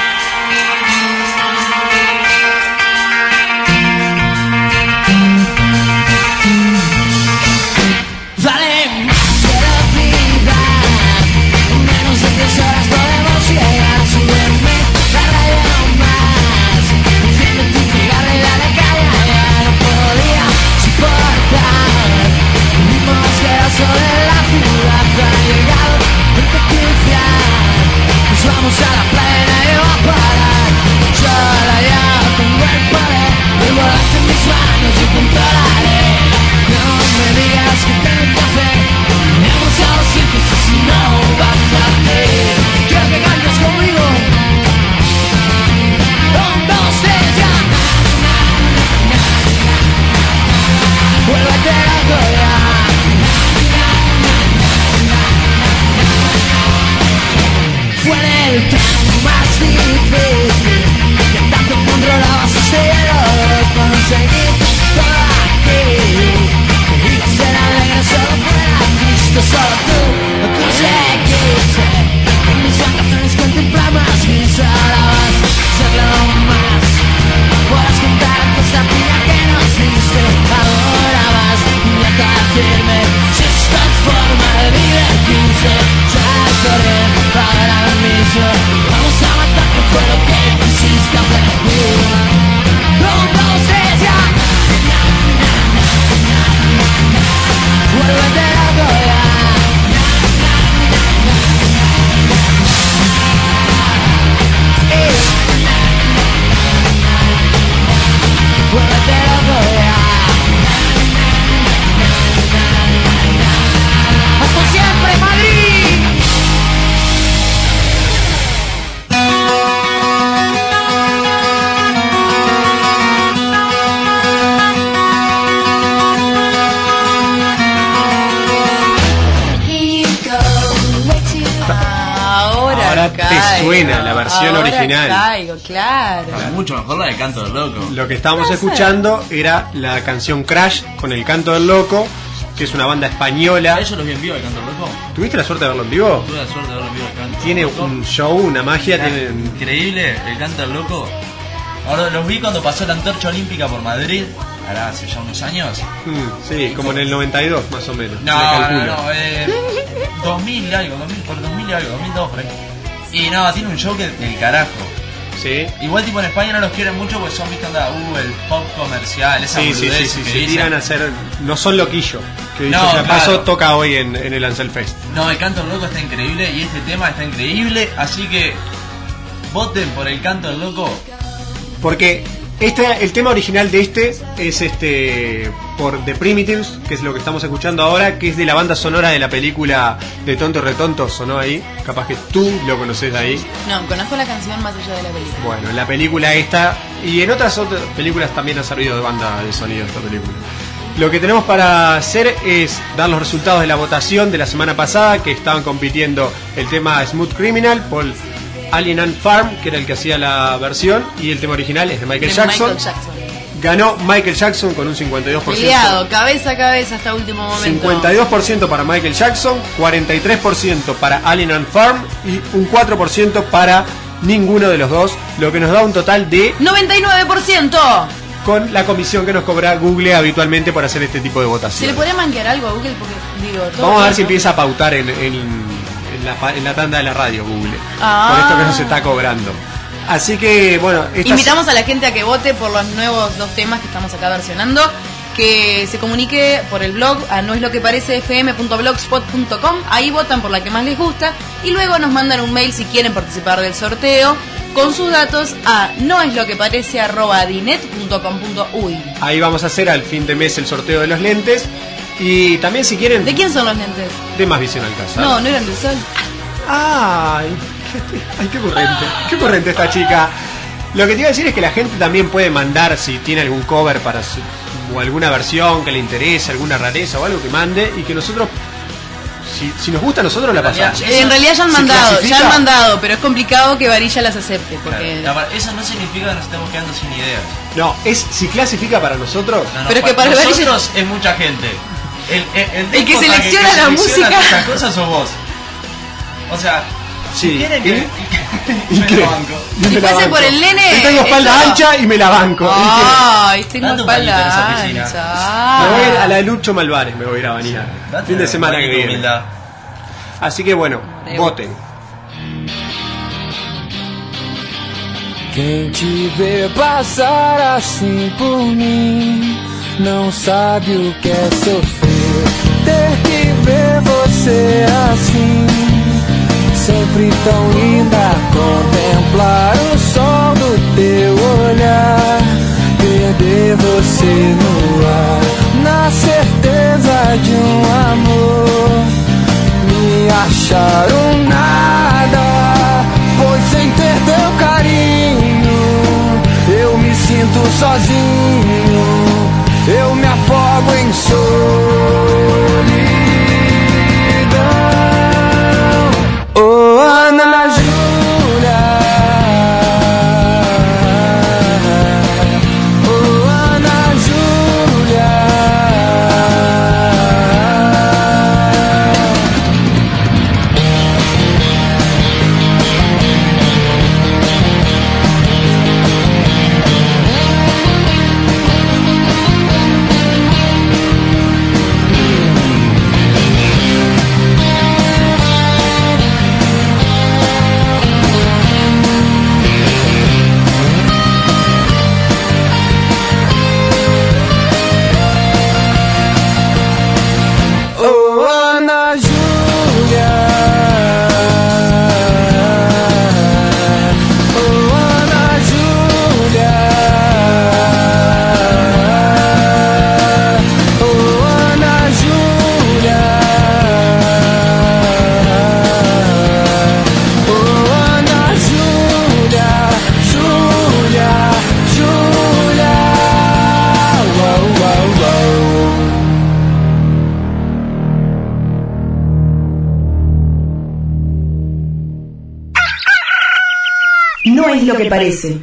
Vale, quiero olvidar. Menos de 10 horas podemos llegar. Súbeme la radio más. Enciende tu cigarro y dale caña. Ya no podía soportar el mismo asqueroso de la ciudad. Ha llegado el potencial. Nos vamos a la playa y nadie va a parar. Yo ahora ya tengo el poder. El volante en mis manos y controlaré. No me digas que tengo que hacer. Hemos dado siempre si no vas a hacer. Quiero que cantes conmigo. 1, 2, 3, ya. Vuélvete loco ya. Fue el tren. ya te suena la versión ahora original. Caigo, claro. Mucho mejor la de Canto del Loco. Lo que estábamos escuchando era la canción Crash con El Canto del Loco, que es una banda española. ¿Ellos los vi en vivo, El Canto del Loco? ¿Tuviste la suerte de verlo en vivo? Tuve la suerte de verlo en vivo, El Canto Tiene del Loco. un show, una magia. Tiene... Increíble, El Canto del Loco. Ahora los vi cuando pasó la antorcha olímpica por Madrid. Ahora hace ya unos años. Sí, como en el 92 más o menos. No, me calculo. no, 2000 y algo, 2002 por ahí. Y no, tiene un show que del carajo. Sí. Igual tipo en España no los quieren mucho porque son viste onda, el pop comercial, esa Sí, boludez se que dicen. tiran a hacer. No son loquillo. Que dicho No, sea claro. paso, toca hoy en el Ansel Fest. No, El Canto del Loco está increíble y este tema está increíble, así que voten por El Canto del Loco. Porque el tema original de este es por The Primitives, que es lo que estamos escuchando ahora, que es de la banda sonora de la película de Tonto y Retonto, sonó ahí. Capaz que tú lo conoces de ahí. No, conozco la canción más allá de la película. Bueno, en la película esta y en otras películas también ha servido de banda de sonido esta película. Lo que tenemos para hacer es dar los resultados de la votación de la semana pasada, que estaban compitiendo el tema Smooth Criminal por Alien and Farm, que era el que hacía la versión, y el tema original es de Michael Jackson. Ganó Michael Jackson con un 52%. Peleado, cabeza a cabeza hasta último momento. 52% para Michael Jackson, 43% para Alien and Farm y un 4% para ninguno de los dos, lo que nos da un total de 99%. con la comisión que nos cobra Google habitualmente por hacer este tipo de ¿Se le votaciones. podría manquear algo a Google? Porque digo, todo Vamos a ver eso. si empieza a pautar en la tanda de la radio Google, Ah. por esto que nos está cobrando. Así que bueno, Invitamos a la gente a que vote por los nuevos 2 temas que estamos acá versionando, que se comunique por el blog a noesloqueparecefm.blogspot.com. Ahí votan por la que más les gusta y luego nos mandan un mail si quieren participar del sorteo con sus datos a noesloqueparece@dinet.com.uy. ahí vamos a hacer al fin de mes el sorteo de los lentes y también si quieren ¿De quién son los lentes? de Más Visión al Cazar. No, no eran del Sol. Ay, qué corriente esta chica. Lo que te iba a decir es que la gente también puede mandar, si tiene algún cover o alguna versión que le interese, alguna rareza o algo, que mande y que nosotros, si nos gusta, nosotros la pasamos. En realidad ya han ¿Se mandado, clasifica? pero es complicado que Varilla las acepte. Porque... Claro, eso no significa que nos estemos quedando sin ideas. No, si clasifica para nosotros. No, Pero es que para nosotros es mucha gente. El que selecciona la selecciona música. todas esas cosas sos vos. O sea, si Sí. quieren que ¿Y me qué? lo banco. Y me Si la fuese banco. por el nene, Yo tengo espalda esto no. ancha y me la banco. Ay, tengo Date un bañito en esa espalda piscina. ancha. Me voy a ir a la de Lucho Malvares, me voy a ir a bañar. Date Fin de un semana que bañito de viene. humildad. Así que bueno, voten. Quem te vê passar assim por mim não sabe o que é sofrer. Ter que ver você assim, sempre tão linda. Contemplar o sol do teu olhar, perder você no ar, na certeza de amor. Me acharam nada, pois sem ter teu carinho eu me sinto sozinho, eu me afogo em solidão. Oh, Ana Júlia, oh, Ana Júlia. No es lo que parece.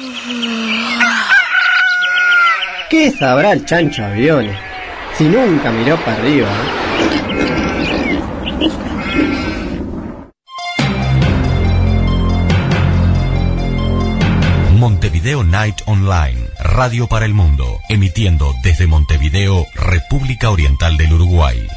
¿Qué sabrá el chancho aviones? Si nunca miró para arriba. Montevideo Night Online, radio para el mundo, emitiendo desde Montevideo, República Oriental del Uruguay.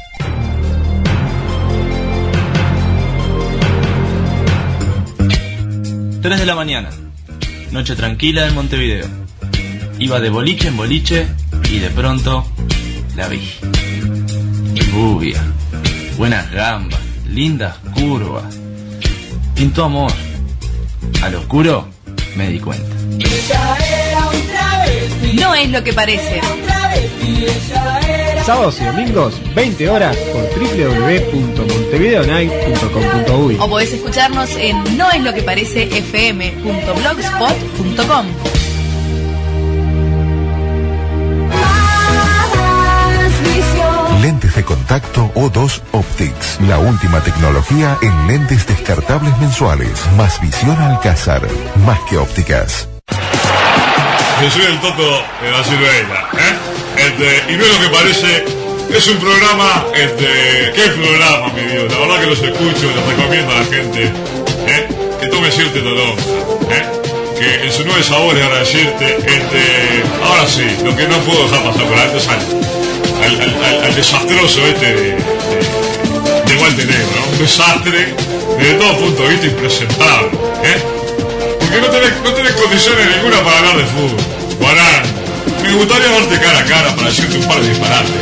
Tres de la mañana, noche tranquila en Montevideo. Iba de boliche en boliche y de pronto la vi. Rubia, buenas gambas, lindas curvas. Pinto amor. Al oscuro me di cuenta. No es lo que parece. Sábados y domingos, 20 horas, por www.montevideonight.com.uy. O podés escucharnos en noesloqueparecefm.blogspot.com. Lentes de contacto O2 Optics. La última tecnología en lentes descartables mensuales. Más visión al cazar. Más que ópticas. Yo soy el Toto de la Silveira, y no es lo que parece, es un programa, ¿qué programa, mi Dios? La verdad que los escucho, los recomiendo a la gente, que tome cierto toronja, que en sus 9 sabores agradecerte, ahora sí, lo que no puedo dejar pasar por alto es al desastroso de Walter Negro, ¿no? Un desastre desde todo punto de vista impresentable, porque no tenés condiciones ninguna para hablar de fútbol. Guarán, me gustaría verte cara a cara para decirte un par de disparates.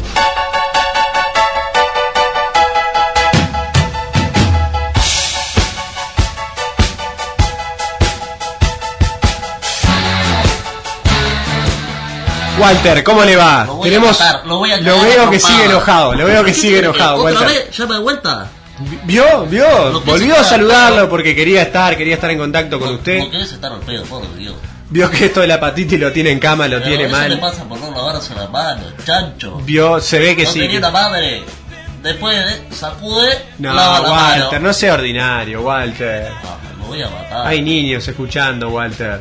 Walter, ¿cómo le va? Lo voy a matar, lo voy a cagar Lo veo a que sigue enojado, ¿Otra Walter. vez? ¿Ya me da vuelta? ¿Vio? Lo que Volvió se a está saludarlo al porque quería estar en contacto con usted. No querés estar al pedo, por Dios. Vio que esto de la hepatitis lo tiene en cama, lo Pero tiene eso le mal. pasa por no lavarse las manos, chancho. Vio, se ve que no sí. tenía una madre. Después sacude, No, lava la Walter, mano. no sea ordinario, Walter. Lo voy a matar. Hay niños escuchando, Walter.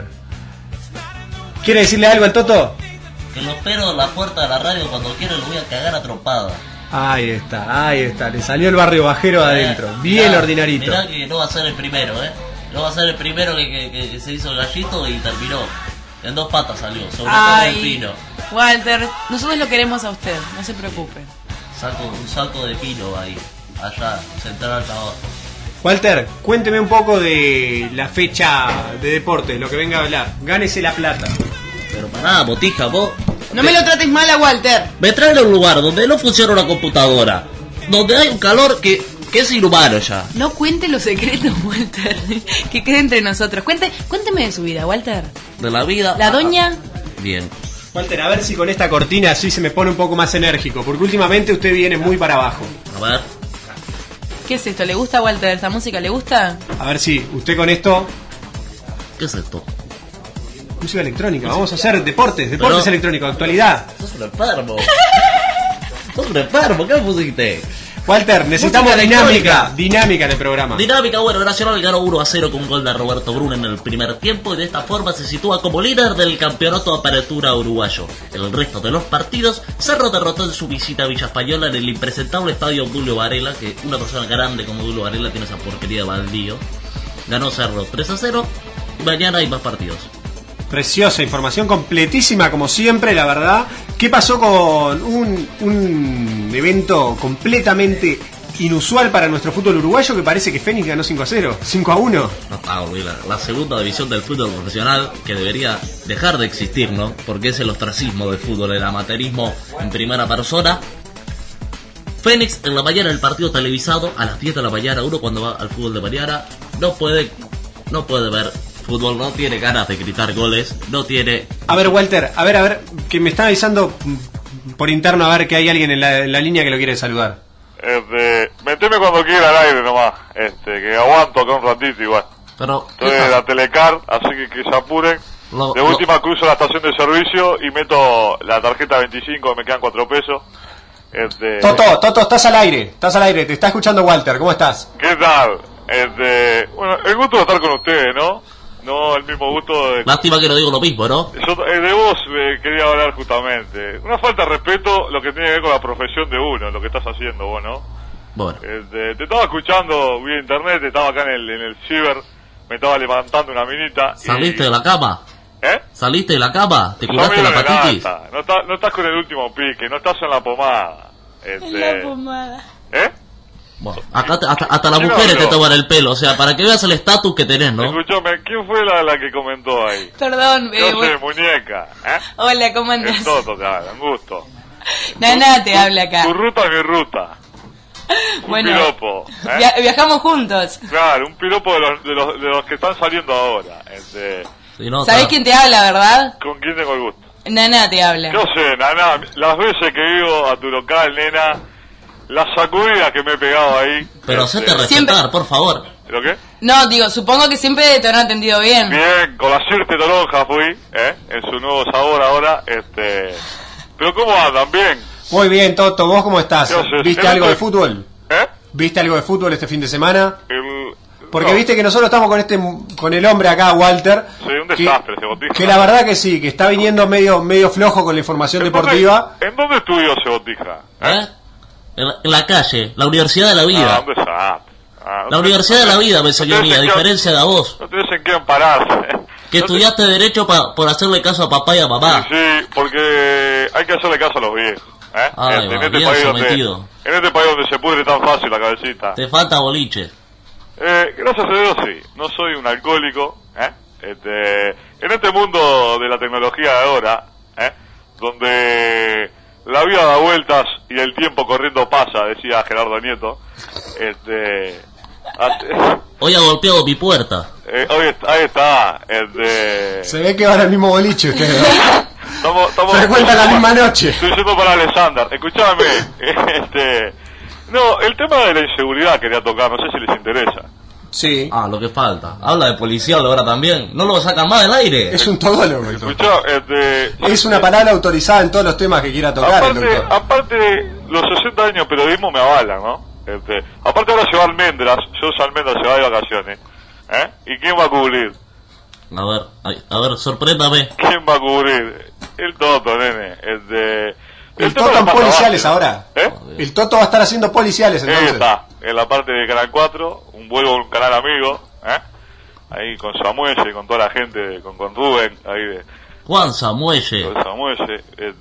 ¿Quiere decirle algo al Toto? Que lo espero en la puerta de la radio cuando quiera, lo voy a cagar a trompada. Ahí está, le salió el barrio bajero de adentro. Bien Mirá, ordinarito. Mirá que no va a ser el primero, No va a ser el primero que se hizo el gallito y terminó. En 2 patas salió, sobre todo el pino. Walter, nosotros lo queremos a usted, no se preocupe. Un saco de pino ahí, allá, central abajo. Walter, cuénteme un poco de la fecha de deportes, lo que venga a hablar. Gánese la plata. Pero pará, botija, vos. No me lo trates mal a Walter. Me traen a un lugar donde no funciona una computadora, donde hay un calor que es inhumano ya. No cuente los secretos, Walter. Que quede entre nosotros. Cuénteme de su vida, Walter. De la vida. La doña. Bien. Walter, a ver si con esta cortina así se me pone un poco más enérgico, porque últimamente usted viene muy para abajo. A ver. ¿Qué es esto? ¿Le gusta, Walter? ¿Esta música le gusta? A ver si usted con esto... ¿Qué es esto? Música electrónica, vamos a hacer deportes electrónicos, actualidad. Sos un enfermo. Sos un enfermo, ¿qué me pusiste? Walter, necesitamos dinámica en el programa. Dinámica, bueno, Nacional ganó 1-0 con un gol de Roberto Brun en el primer tiempo y de esta forma se sitúa como líder del campeonato de apertura uruguayo. El resto de los partidos, Cerro derrotó en su visita a Villa Española en el impresentable estadio Dulio Varela, que una persona grande como Dulio Varela tiene esa porquería de baldío. Ganó Cerro 3-0 y mañana hay más partidos. Preciosa información, completísima como siempre, la verdad. ¿Qué pasó con un evento completamente inusual para nuestro fútbol uruguayo, que parece que Fénix ganó 5-0, 5-1? La segunda división del fútbol profesional, que debería dejar de existir, ¿no? Porque es el ostracismo del fútbol, el amateurismo en primera persona. Fénix en la mañana, el partido televisado a las 10 de la mañana. Uno cuando va al fútbol de mañana no puede ver fútbol, no tiene ganas de gritar goles, no tiene... A ver, Walter, a ver, que me está avisando por interno, a ver que hay alguien en la línea que lo quiere saludar. Meteme cuando quiera al aire nomás, que aguanto acá un ratito igual. Pero estoy de la Telecar, así que se apuren. De última cruzo la estación de servicio y meto la tarjeta 25, me quedan 4 pesos. Toto, estás al aire, te está escuchando Walter, ¿cómo estás? ¿Qué tal? Bueno, el gusto de estar con ustedes, ¿no? No, el mismo gusto. Lástima que no digo lo mismo, ¿no? Yo de vos quería hablar justamente. Una falta de respeto lo que tiene que ver con la profesión de uno, lo que estás haciendo vos, ¿no? Bueno. Te estaba escuchando vía internet, estaba acá en el ciber, me estaba levantando una minita. ¿Saliste de la cama? ¿Eh? ¿Saliste de la cama? ¿Te curaste la hepatitis? No estás con el último pique, no estás en la pomada. En la pomada. ¿Eh? Bueno, acá hasta las mujeres te toman el pelo, o sea, para que veas el estatus que tenés, ¿no? Escuchame, ¿quién fue la que comentó ahí? Perdón, no sé, muñeca. Hola, ¿cómo andás? Toto te habla, un gusto. Nana te habla acá. Tu ruta es mi ruta. Bueno, un piropo. Viajamos juntos. Claro, un piropo de los que están saliendo ahora. Sí, no, ¿sabés quién te habla, verdad? ¿Con quién tengo el gusto? Nana te habla. Yo sé, Nana, las veces que he ido a tu local, nena, las sacudidas que me he pegado ahí. Pero hacete respetar, por favor. ¿Pero qué? No, digo, supongo que siempre te han atendido bien. Bien, con la Cirte Toronja fui, en su nuevo sabor ahora, Pero ¿cómo andan? ¿Bien? Muy bien, Toto, ¿vos cómo estás? ¿Viste algo de fútbol? ¿Eh? ¿Viste algo de fútbol este fin de semana? Porque viste que nosotros estamos con el hombre acá, Walter. Sí, un desastre ese Botija. Que la verdad que sí, que está viniendo medio flojo con la información deportiva. ¿En dónde estudió ese Botija? En la calle, la Universidad de la Vida. Un desastre. La Universidad de la Vida me enseñó a mí, a diferencia de a vos. No tenés en qué ampararse. Que estudiaste Derecho por hacerle caso a papá y a mamá. Sí, porque hay que hacerle caso a los viejos. Ay, en este país donde se pudre tan fácil la cabecita. Te falta boliche. Gracias a Dios sí, no soy un alcohólico. En este mundo de la tecnología de ahora, donde la vida da vueltas y el tiempo corriendo pasa, decía Gerardo Nieto. Hoy ha golpeado mi puerta. Ahí está. Se ve que van al mismo boliche ustedes. Se frecuentan la misma noche. Estoy yendo para Alexander. Escuchame. No, el tema de la inseguridad quería tocar, no sé si les interesa. Sí. Ah, lo que falta. Habla de policial ahora también. No lo sacan más del aire. Es un todólogo. Escuchá, es una palabra autorizada en todos los temas que quiera tocar el doctor. Aparte, los 60 años de periodismo me avalan, ¿no? Aparte ahora se va Almendras, Almendras se va de vacaciones. ¿Y quién va a cubrir? A ver, sorpréndame. ¿Quién va a cubrir? El Toto, nene. El Toto en policiales ahora. El Toto va a estar haciendo policiales entonces. Ahí está, en la parte de Canal 4, vuelvo a un canal amigo, ahí con Samuelle, con toda la gente, con Rubén, ahí de... Juan Samuelle. Con Samuelle,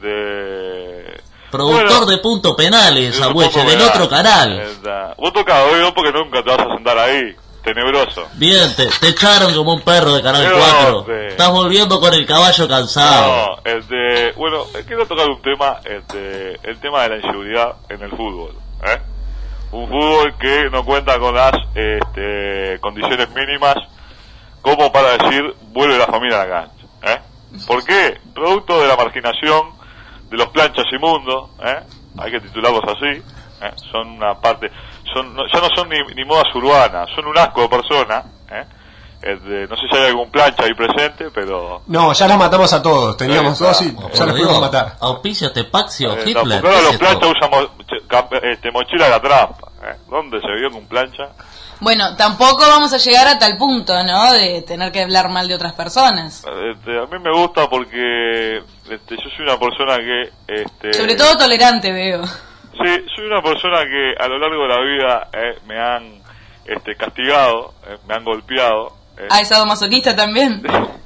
productor de Punto Penales, Samuelle, del otro canal. Vos tocás oído porque nunca te vas a sentar ahí, tenebroso. Bien, te echaron como un perro de Canal 4. Estás volviendo con el caballo cansado. No, bueno, quiero tocar un tema, el tema de la inseguridad en el fútbol, un fútbol que no cuenta con las condiciones mínimas como para decir vuelve la familia a la cancha. ¿Por qué? Producto de la marginación de los planchas inmundos, hay que titularlos así, son una parte, ya no son ni modas urbanas, son un asco de personas. No sé si hay algún plancha ahí presente, pero... No, ya los matamos a todos, teníamos dos y ya los pudimos matar. Auspicio Tepaxio, Hitler. Ahora los planchas usan mochila de la trampa. ¿Dónde se vio con plancha? Bueno, tampoco vamos a llegar a tal punto, ¿no? De tener que hablar mal de otras personas. A mí me gusta porque yo soy una persona que... Sobre todo tolerante, veo. Sí, soy una persona que a lo largo de la vida me han castigado, me han golpeado. ¿Es sadomasoquista también?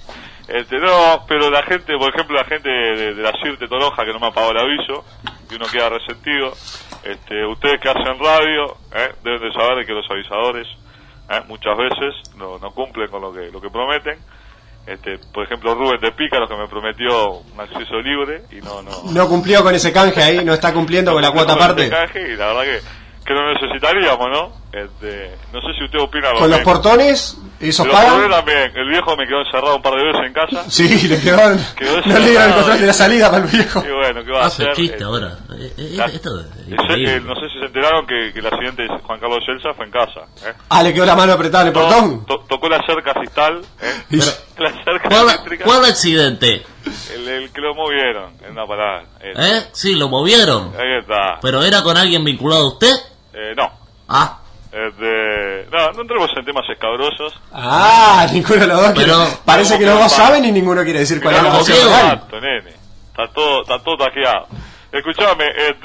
No, pero la gente, por ejemplo, la gente de la Cirte Toronja que no me ha pagado el aviso y uno queda resentido. Ustedes que hacen radio deben de saber que los avisadores muchas veces no cumplen con lo que prometen. Por ejemplo, Rubén de Pícaros que me prometió un acceso libre y no cumplió con ese canje ahí, no está cumpliendo con la cuota aparte. Y la verdad que lo necesitaríamos, ¿no? No sé si usted opina con los portones, esos pagan. También, el viejo me quedó encerrado un par de veces en casa. Sí, le quedó no le dieron el control de la salida para el viejo. Y bueno, ¿qué va a hacer? Chiste ahora. No sé si se enteraron que el accidente de Juan Carlos Celsa fue en casa. Le quedó la mano apretada en el portón. Tocó la cerca fiscal. La cerca eléctrica. ¿Cuál accidente? El que lo movieron, en una palabra. Sí, lo movieron. Ahí está. ¿Pero era con alguien vinculado a usted? No. No entremos en temas escabrosos. Ninguno de los dos quiere. Parece que los dos saben y ninguno quiere decir cuál es la posición real. Exacto, nene. Está todo taqueado. Escuchame,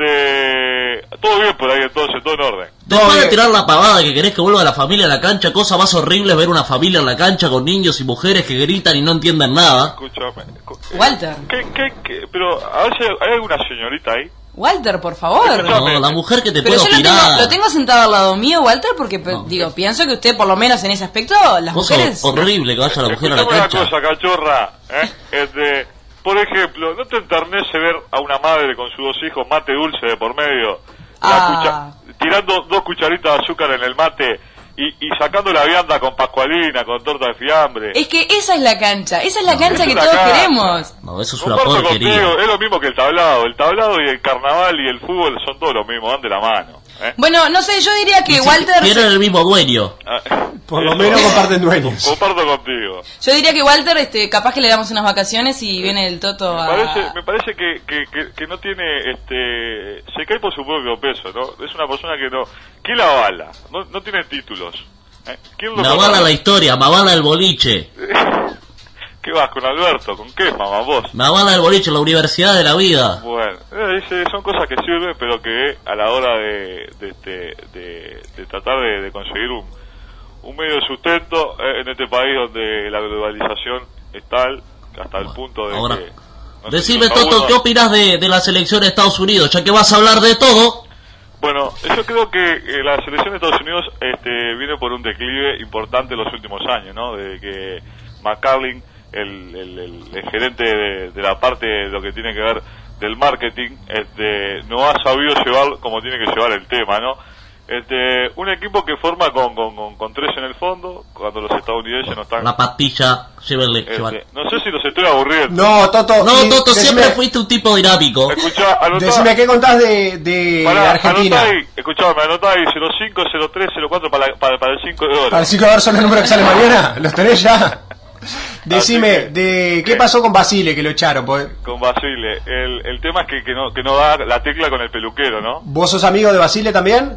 todo bien por ahí entonces, todo en orden. Después de tirar la pavada que querés que vuelva la familia a la cancha, cosa más horrible es ver una familia en la cancha con niños y mujeres que gritan y no entienden nada. Escuchame. Walter. ¿Qué? Pero, a ver si hay alguna señorita ahí. Walter, por favor. No, la mujer que te Pero puede yo opinar. lo tengo sentado al lado mío, Walter, porque pienso que usted, por lo menos en ese aspecto, las Vos mujeres... sos horrible que vaya la mujer a la Escuchame cancha. una cosa, cachorra. Por ejemplo, ¿no te enternece ver a una madre con sus 2 hijos, mate dulce de por medio, tirando 2 cucharitas de azúcar en el mate y sacando la vianda con pascualina, con torta de fiambre? Es que esa es la cancha que todos queremos. No, eso es una Comparto porquería. contigo, es lo mismo que el tablado y el carnaval y el fútbol son todos lo mismo, van de la mano. Bueno, no sé, yo diría que Walter... Tienen el mismo dueño. Por lo menos comparten dueños. Comparto contigo. Yo diría que Walter, capaz que le damos unas vacaciones y viene el Toto Me parece que no tiene, se cae por su propio peso, ¿no? Es una persona que no... ¿Quién la avala? No tiene títulos. ¿Quién Me avala la historia, me avala el boliche. ¿Qué vas con Alberto? ¿Con qué, mamá, vos? Me avala el boliche, la universidad de la vida. Bueno, son cosas que sirven, pero que a la hora de tratar de conseguir un medio de sustento en este país donde la globalización es tal, hasta el punto de ahora, que... decime, Toto, ¿qué opinas de la selección de Estados Unidos? Ya que vas a hablar de todo. Bueno, yo creo que la selección de Estados Unidos viene por un declive importante en los últimos años, ¿no? De que McCarlin, el gerente de la parte de lo que tiene que ver del marketing, no ha sabido llevar como tiene que llevar el tema, ¿no? Un equipo que forma con 3 en el fondo, cuando los estadounidenses no están... La pastilla, llévenle. No sé si los estoy aburriendo. No, Toto. No, Toto, siempre fuiste un tipo dinámico. Escuchá, anotá. Decime, ¿qué contás de Argentina? Anotá ahí, escuchame, anotá ahí 05, 03, 04 para el 5 de oro. ¿Para el 5 de oro son los números que salen mañana? ¿Los tenés ya? Decime, ¿qué pasó con Basile, que lo echaron? Con Basile, el tema es que no da la tecla con el peluquero, ¿no? ¿Vos sos amigo de Basile también?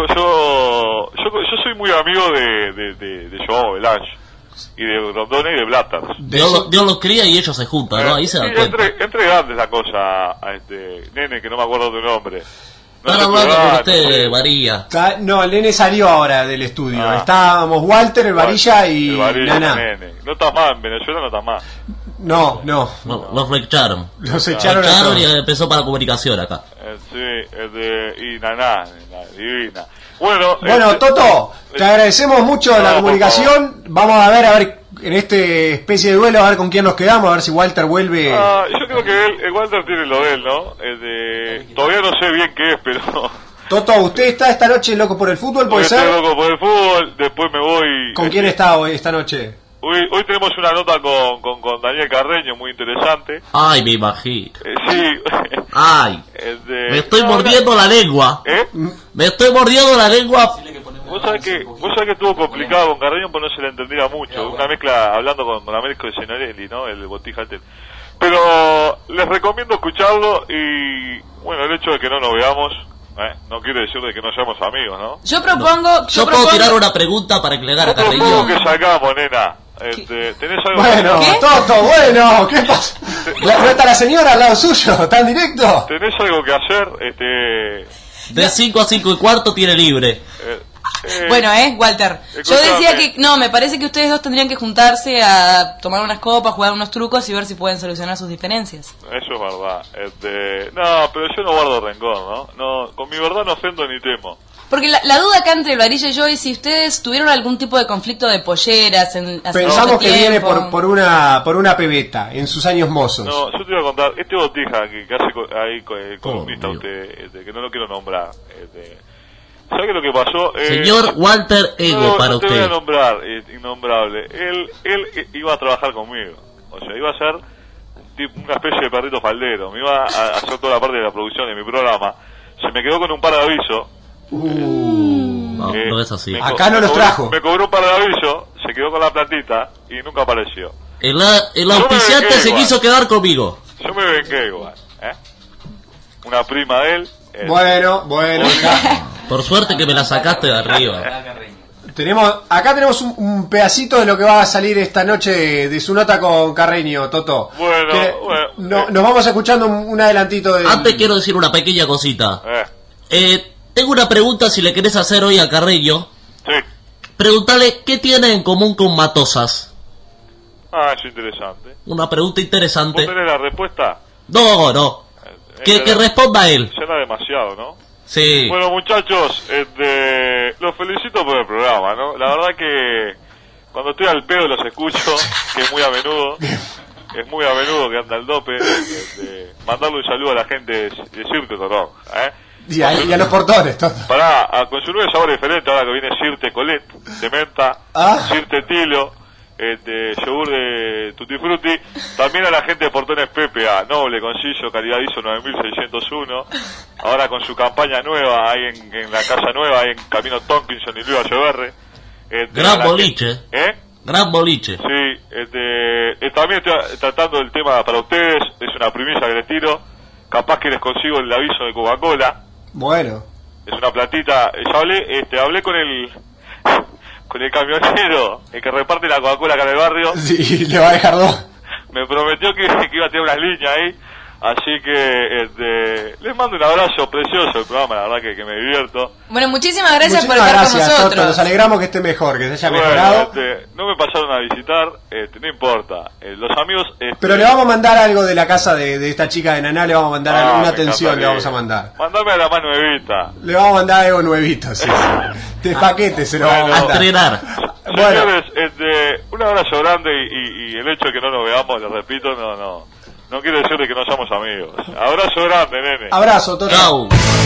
Yo soy muy amigo de Joao Belange y de Rondone y de Blatters. Dios los cría y ellos se juntan, ¿no? Ahí se dan cuenta. Entre grandes la cosa a nene que no me acuerdo tu nombre. Están hablando con usted, María. No, el nene salió ahora del estudio. Estábamos Walter, el Varilla y Naná. Nene. No estás más, en Venezuela no estás más. No. Los echaron. Los echaron y empezó para comunicación acá. Y Naná, divina. Bueno, Toto, te agradecemos mucho la comunicación. Vamos a ver en este especie de duelo, a ver con quién nos quedamos, a ver si Walter vuelve. Yo creo que Walter tiene lo de él, ¿no? Todavía no sé bien qué es, pero... Toto, ¿usted está esta noche loco por el fútbol, puede ser? Estoy loco por el fútbol, después me voy... ¿Con quién está hoy, esta noche? Hoy tenemos una nota con Daniel Carreño muy interesante. Ay, me imagino. Sí. Ay. Me estoy mordiendo la lengua. Me estoy mordiendo la lengua. Vos sabés que estuvo complicado con Carreño, pues no se le entendía mucho. Una mezcla, hablando con la mezcla de Senarelli, ¿no? El Botija. Pero les recomiendo escucharlo y, bueno, el hecho de que no nos veamos... no quiere decir de que no seamos amigos, ¿no? Yo propongo... Yo puedo tirar una pregunta para aclarar a Carreño. Yo propongo que sacamos, nena. ¿Tenés algo? Bueno, ¿Qué? Toto, bueno, ¿qué pasa? ¿No está la señora al lado suyo? ¿Tan directo? ¿Tenés algo que hacer? De 5 a 5 y cuarto tiene libre. Bueno, Walter, yo decía que me parece que ustedes dos tendrían que juntarse a tomar unas copas, jugar unos trucos y ver si pueden solucionar sus diferencias. Eso es verdad. No, pero yo no guardo rencor, ¿no? Con mi verdad no ofendo ni temo. Porque la duda acá entre el Varilla y yo es si ustedes tuvieron algún tipo de conflicto de polleras hace Pensamos que viene tiempo. por una pebeta en sus años mozos. No, yo te voy a contar, Botija que hace ahí columnista usted, que no lo quiero nombrar, ¿sabe qué es lo que pasó? Señor Walter Ego, para usted. No te voy a nombrar, innombrable. Él iba a trabajar conmigo, o sea, iba a ser una especie de perrito faldero, me iba a hacer toda la parte de la producción de mi programa. Se me quedó con un par de avisos. No es así. Acá no los trajo. Me cobró un par de avisos, se quedó con la platita y nunca apareció. El auspiciante se quiso quedar conmigo. Yo me vengué igual, Una prima de él. Bueno. Por suerte que me la sacaste de arriba. Acá tenemos un pedacito de lo que va a salir esta noche de su nota con Carreño, Toto. Bueno, nos vamos escuchando un adelantito de... Antes quiero decir una pequeña cosita. Tengo una pregunta si le querés hacer hoy a Carreño. Sí. Preguntale qué tiene en común con Matosas. Ah, es interesante. Una pregunta interesante. ¿Vos tenés la respuesta? No. Que responda él. Será demasiado, ¿no? Sí. Bueno, muchachos, los felicito por el programa, ¿no? La verdad que cuando estoy al pedo los escucho, que es muy a menudo que anda el dope. Mandarle un saludo a la gente de Cirte Toronja, Y a los portones, Toto. Con su nuevo sabor diferente, ahora que viene Cirte Colette, de menta, Cirte Tilo, yogur de Tutti Frutti. También a la gente de Portones Pepe, a Noble, Concillo, Calidad ISO 9601. Ahora con su campaña nueva, ahí en la casa nueva, ahí en Camino Tonkinson y Luis Valleverre. Gran boliche. Gran boliche. Sí, también estoy tratando el tema para ustedes, es una primicia que les tiro. Capaz que les consigo el aviso de Coca-Cola. Bueno. Es una platita. Ya hablé con el camionero, el que reparte la Coca-Cola acá en el barrio. Sí, le va a dejar 2. Me prometió que iba a tener unas líneas ahí. Así que les mando un abrazo precioso el programa, la verdad que me divierto. Bueno, muchísimas gracias por estar con nosotros. Toto, nos alegramos que esté mejor, que se haya mejorado. No me pasaron a visitar, no importa. Los amigos... Pero le vamos a mandar algo de la casa de esta chica de Naná, le vamos a mandar alguna atención, le vamos a mandar. Mandame a la más nuevita. Le vamos a mandar algo nuevito, sí. De paquete se lo vamos a mandar. Estrenar. Señores, un abrazo grande y el hecho de que no nos veamos, les repito, no quiere decir de que no somos amigos. Abrazo grande, nene. Abrazo, Toto. Chau.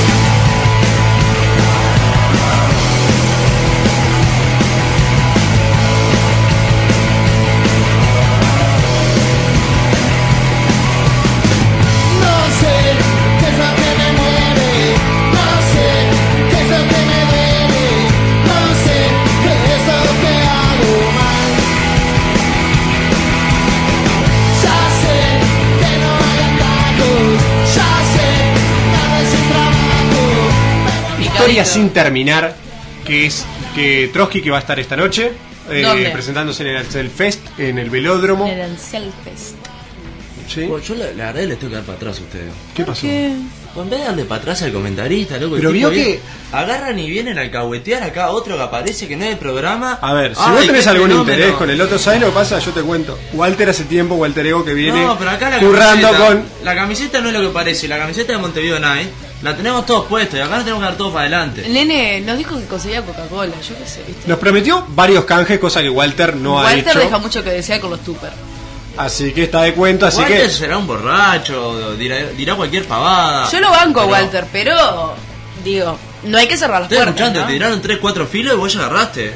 Historia sin terminar, que es que Trotsky, que va a estar esta noche presentándose en el Ansel Fest, en el velódromo. En el Ansel Fest. ¿Sí? Bueno, yo la verdad les tengo que dar para atrás a ustedes. ¿Qué pasó? Pues en vez de darle para atrás al comentarista, loco. Pero vio que agarran y vienen a alcahuetear acá a otro que aparece que no es el programa. A ver, si vos tenés algún interés con el otro, ¿sabés lo que pasa? Yo te cuento. Walter hace tiempo, Walter Ego, que viene pero acá currando con... La camiseta no es lo que parece, la camiseta de Montevideo Night la tenemos todos puestos y acá nos tenemos que dar todo para adelante. El nene nos dijo que conseguía Coca-Cola, yo qué sé, ¿viste? Nos prometió varios canjes, cosa que Walter no ha hecho. Walter deja mucho que desear con los tupper. Así que está de cuento, así Walter que... será un borracho, dirá cualquier pavada. Yo lo banco a Walter, pero... Digo, no hay que cerrar las puertas, escuchando, ¿no? te tiraron 3-4 filos y vos ya agarraste.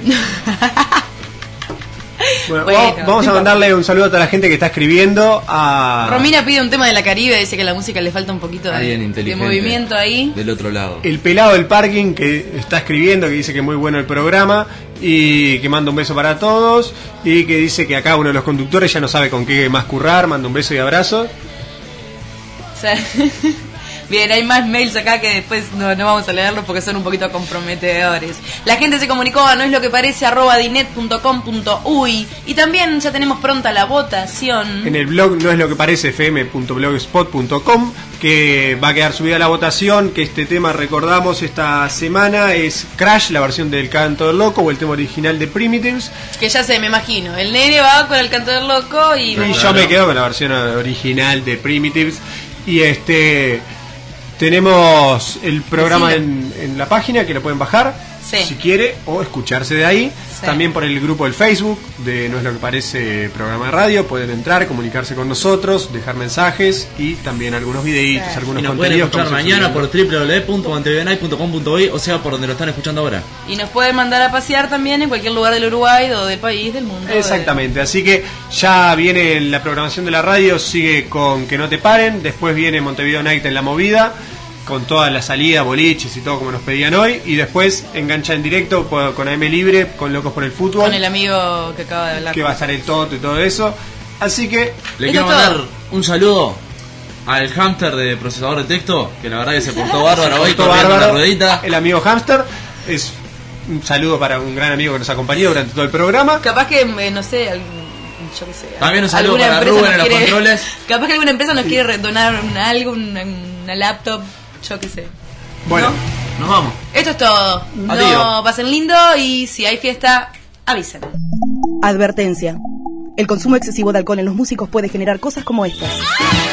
Bueno, vamos a mandarle un saludo a toda la gente que está escribiendo. Romina pide un tema de la Caribe, dice que la música le falta un poquito de movimiento ahí. Del otro lado. El pelado del parking que está escribiendo, que dice que es muy bueno el programa y que manda un beso para todos, y que dice que acá uno de los conductores ya no sabe con qué más currar, manda un beso y abrazo. O sea, bien, hay más mails acá que después no vamos a leerlos porque son un poquito comprometedores. La gente se comunicó a noesloqueparece @dinet.com.uy y también ya tenemos pronta la votación en el blog noesloqueparecefm.blogspot.com, que va a quedar subida la votación, que este tema, recordamos, esta semana es Crash, la versión del Canto del Loco, o el tema original de Primitives. Que ya sé, me imagino, el nene va con el Canto del Loco y yo me quedo con la versión original de Primitives. Y tenemos el programa en la página, que lo pueden bajar si quiere, o escucharse de ahí. También por el grupo del Facebook de No es lo que parece programa de radio, pueden entrar, comunicarse con nosotros, dejar mensajes y también algunos videitos, algunos y nos contenidos. Pueden escuchar mañana por www.montevideonight.com.uy, o sea, por donde lo están escuchando ahora. Y nos pueden mandar a pasear también en cualquier lugar del Uruguay o del país, del mundo. Exactamente, así que ya viene la programación de la radio, sigue con Que no te paren, después viene Montevideo Night en la movida, con toda la salida, boliches y todo como nos pedían hoy, y después engancha en directo con AM Libre, con Locos por el Fútbol, con el amigo que acaba de hablar, que va a estar el Toto y todo eso. Así que le quiero mandar un saludo al hámster de procesador de texto, que la verdad que se portó bárbaro hoy portó corriendo bárbaro. la ruedita. El amigo hámster es un saludo para un gran amigo que nos acompañó durante todo el programa. Capaz que, no sé, yo qué sé. También un saludo alguna para empresa Rubén en nos los quiere- controles. Capaz que alguna empresa nos quiere donar algo, una laptop, yo qué sé. Bueno, nos vamos. Esto es todo. Adiós. No pasen lindo y si hay fiesta, avisen. Advertencia. El consumo excesivo de alcohol en los músicos puede generar cosas como estas.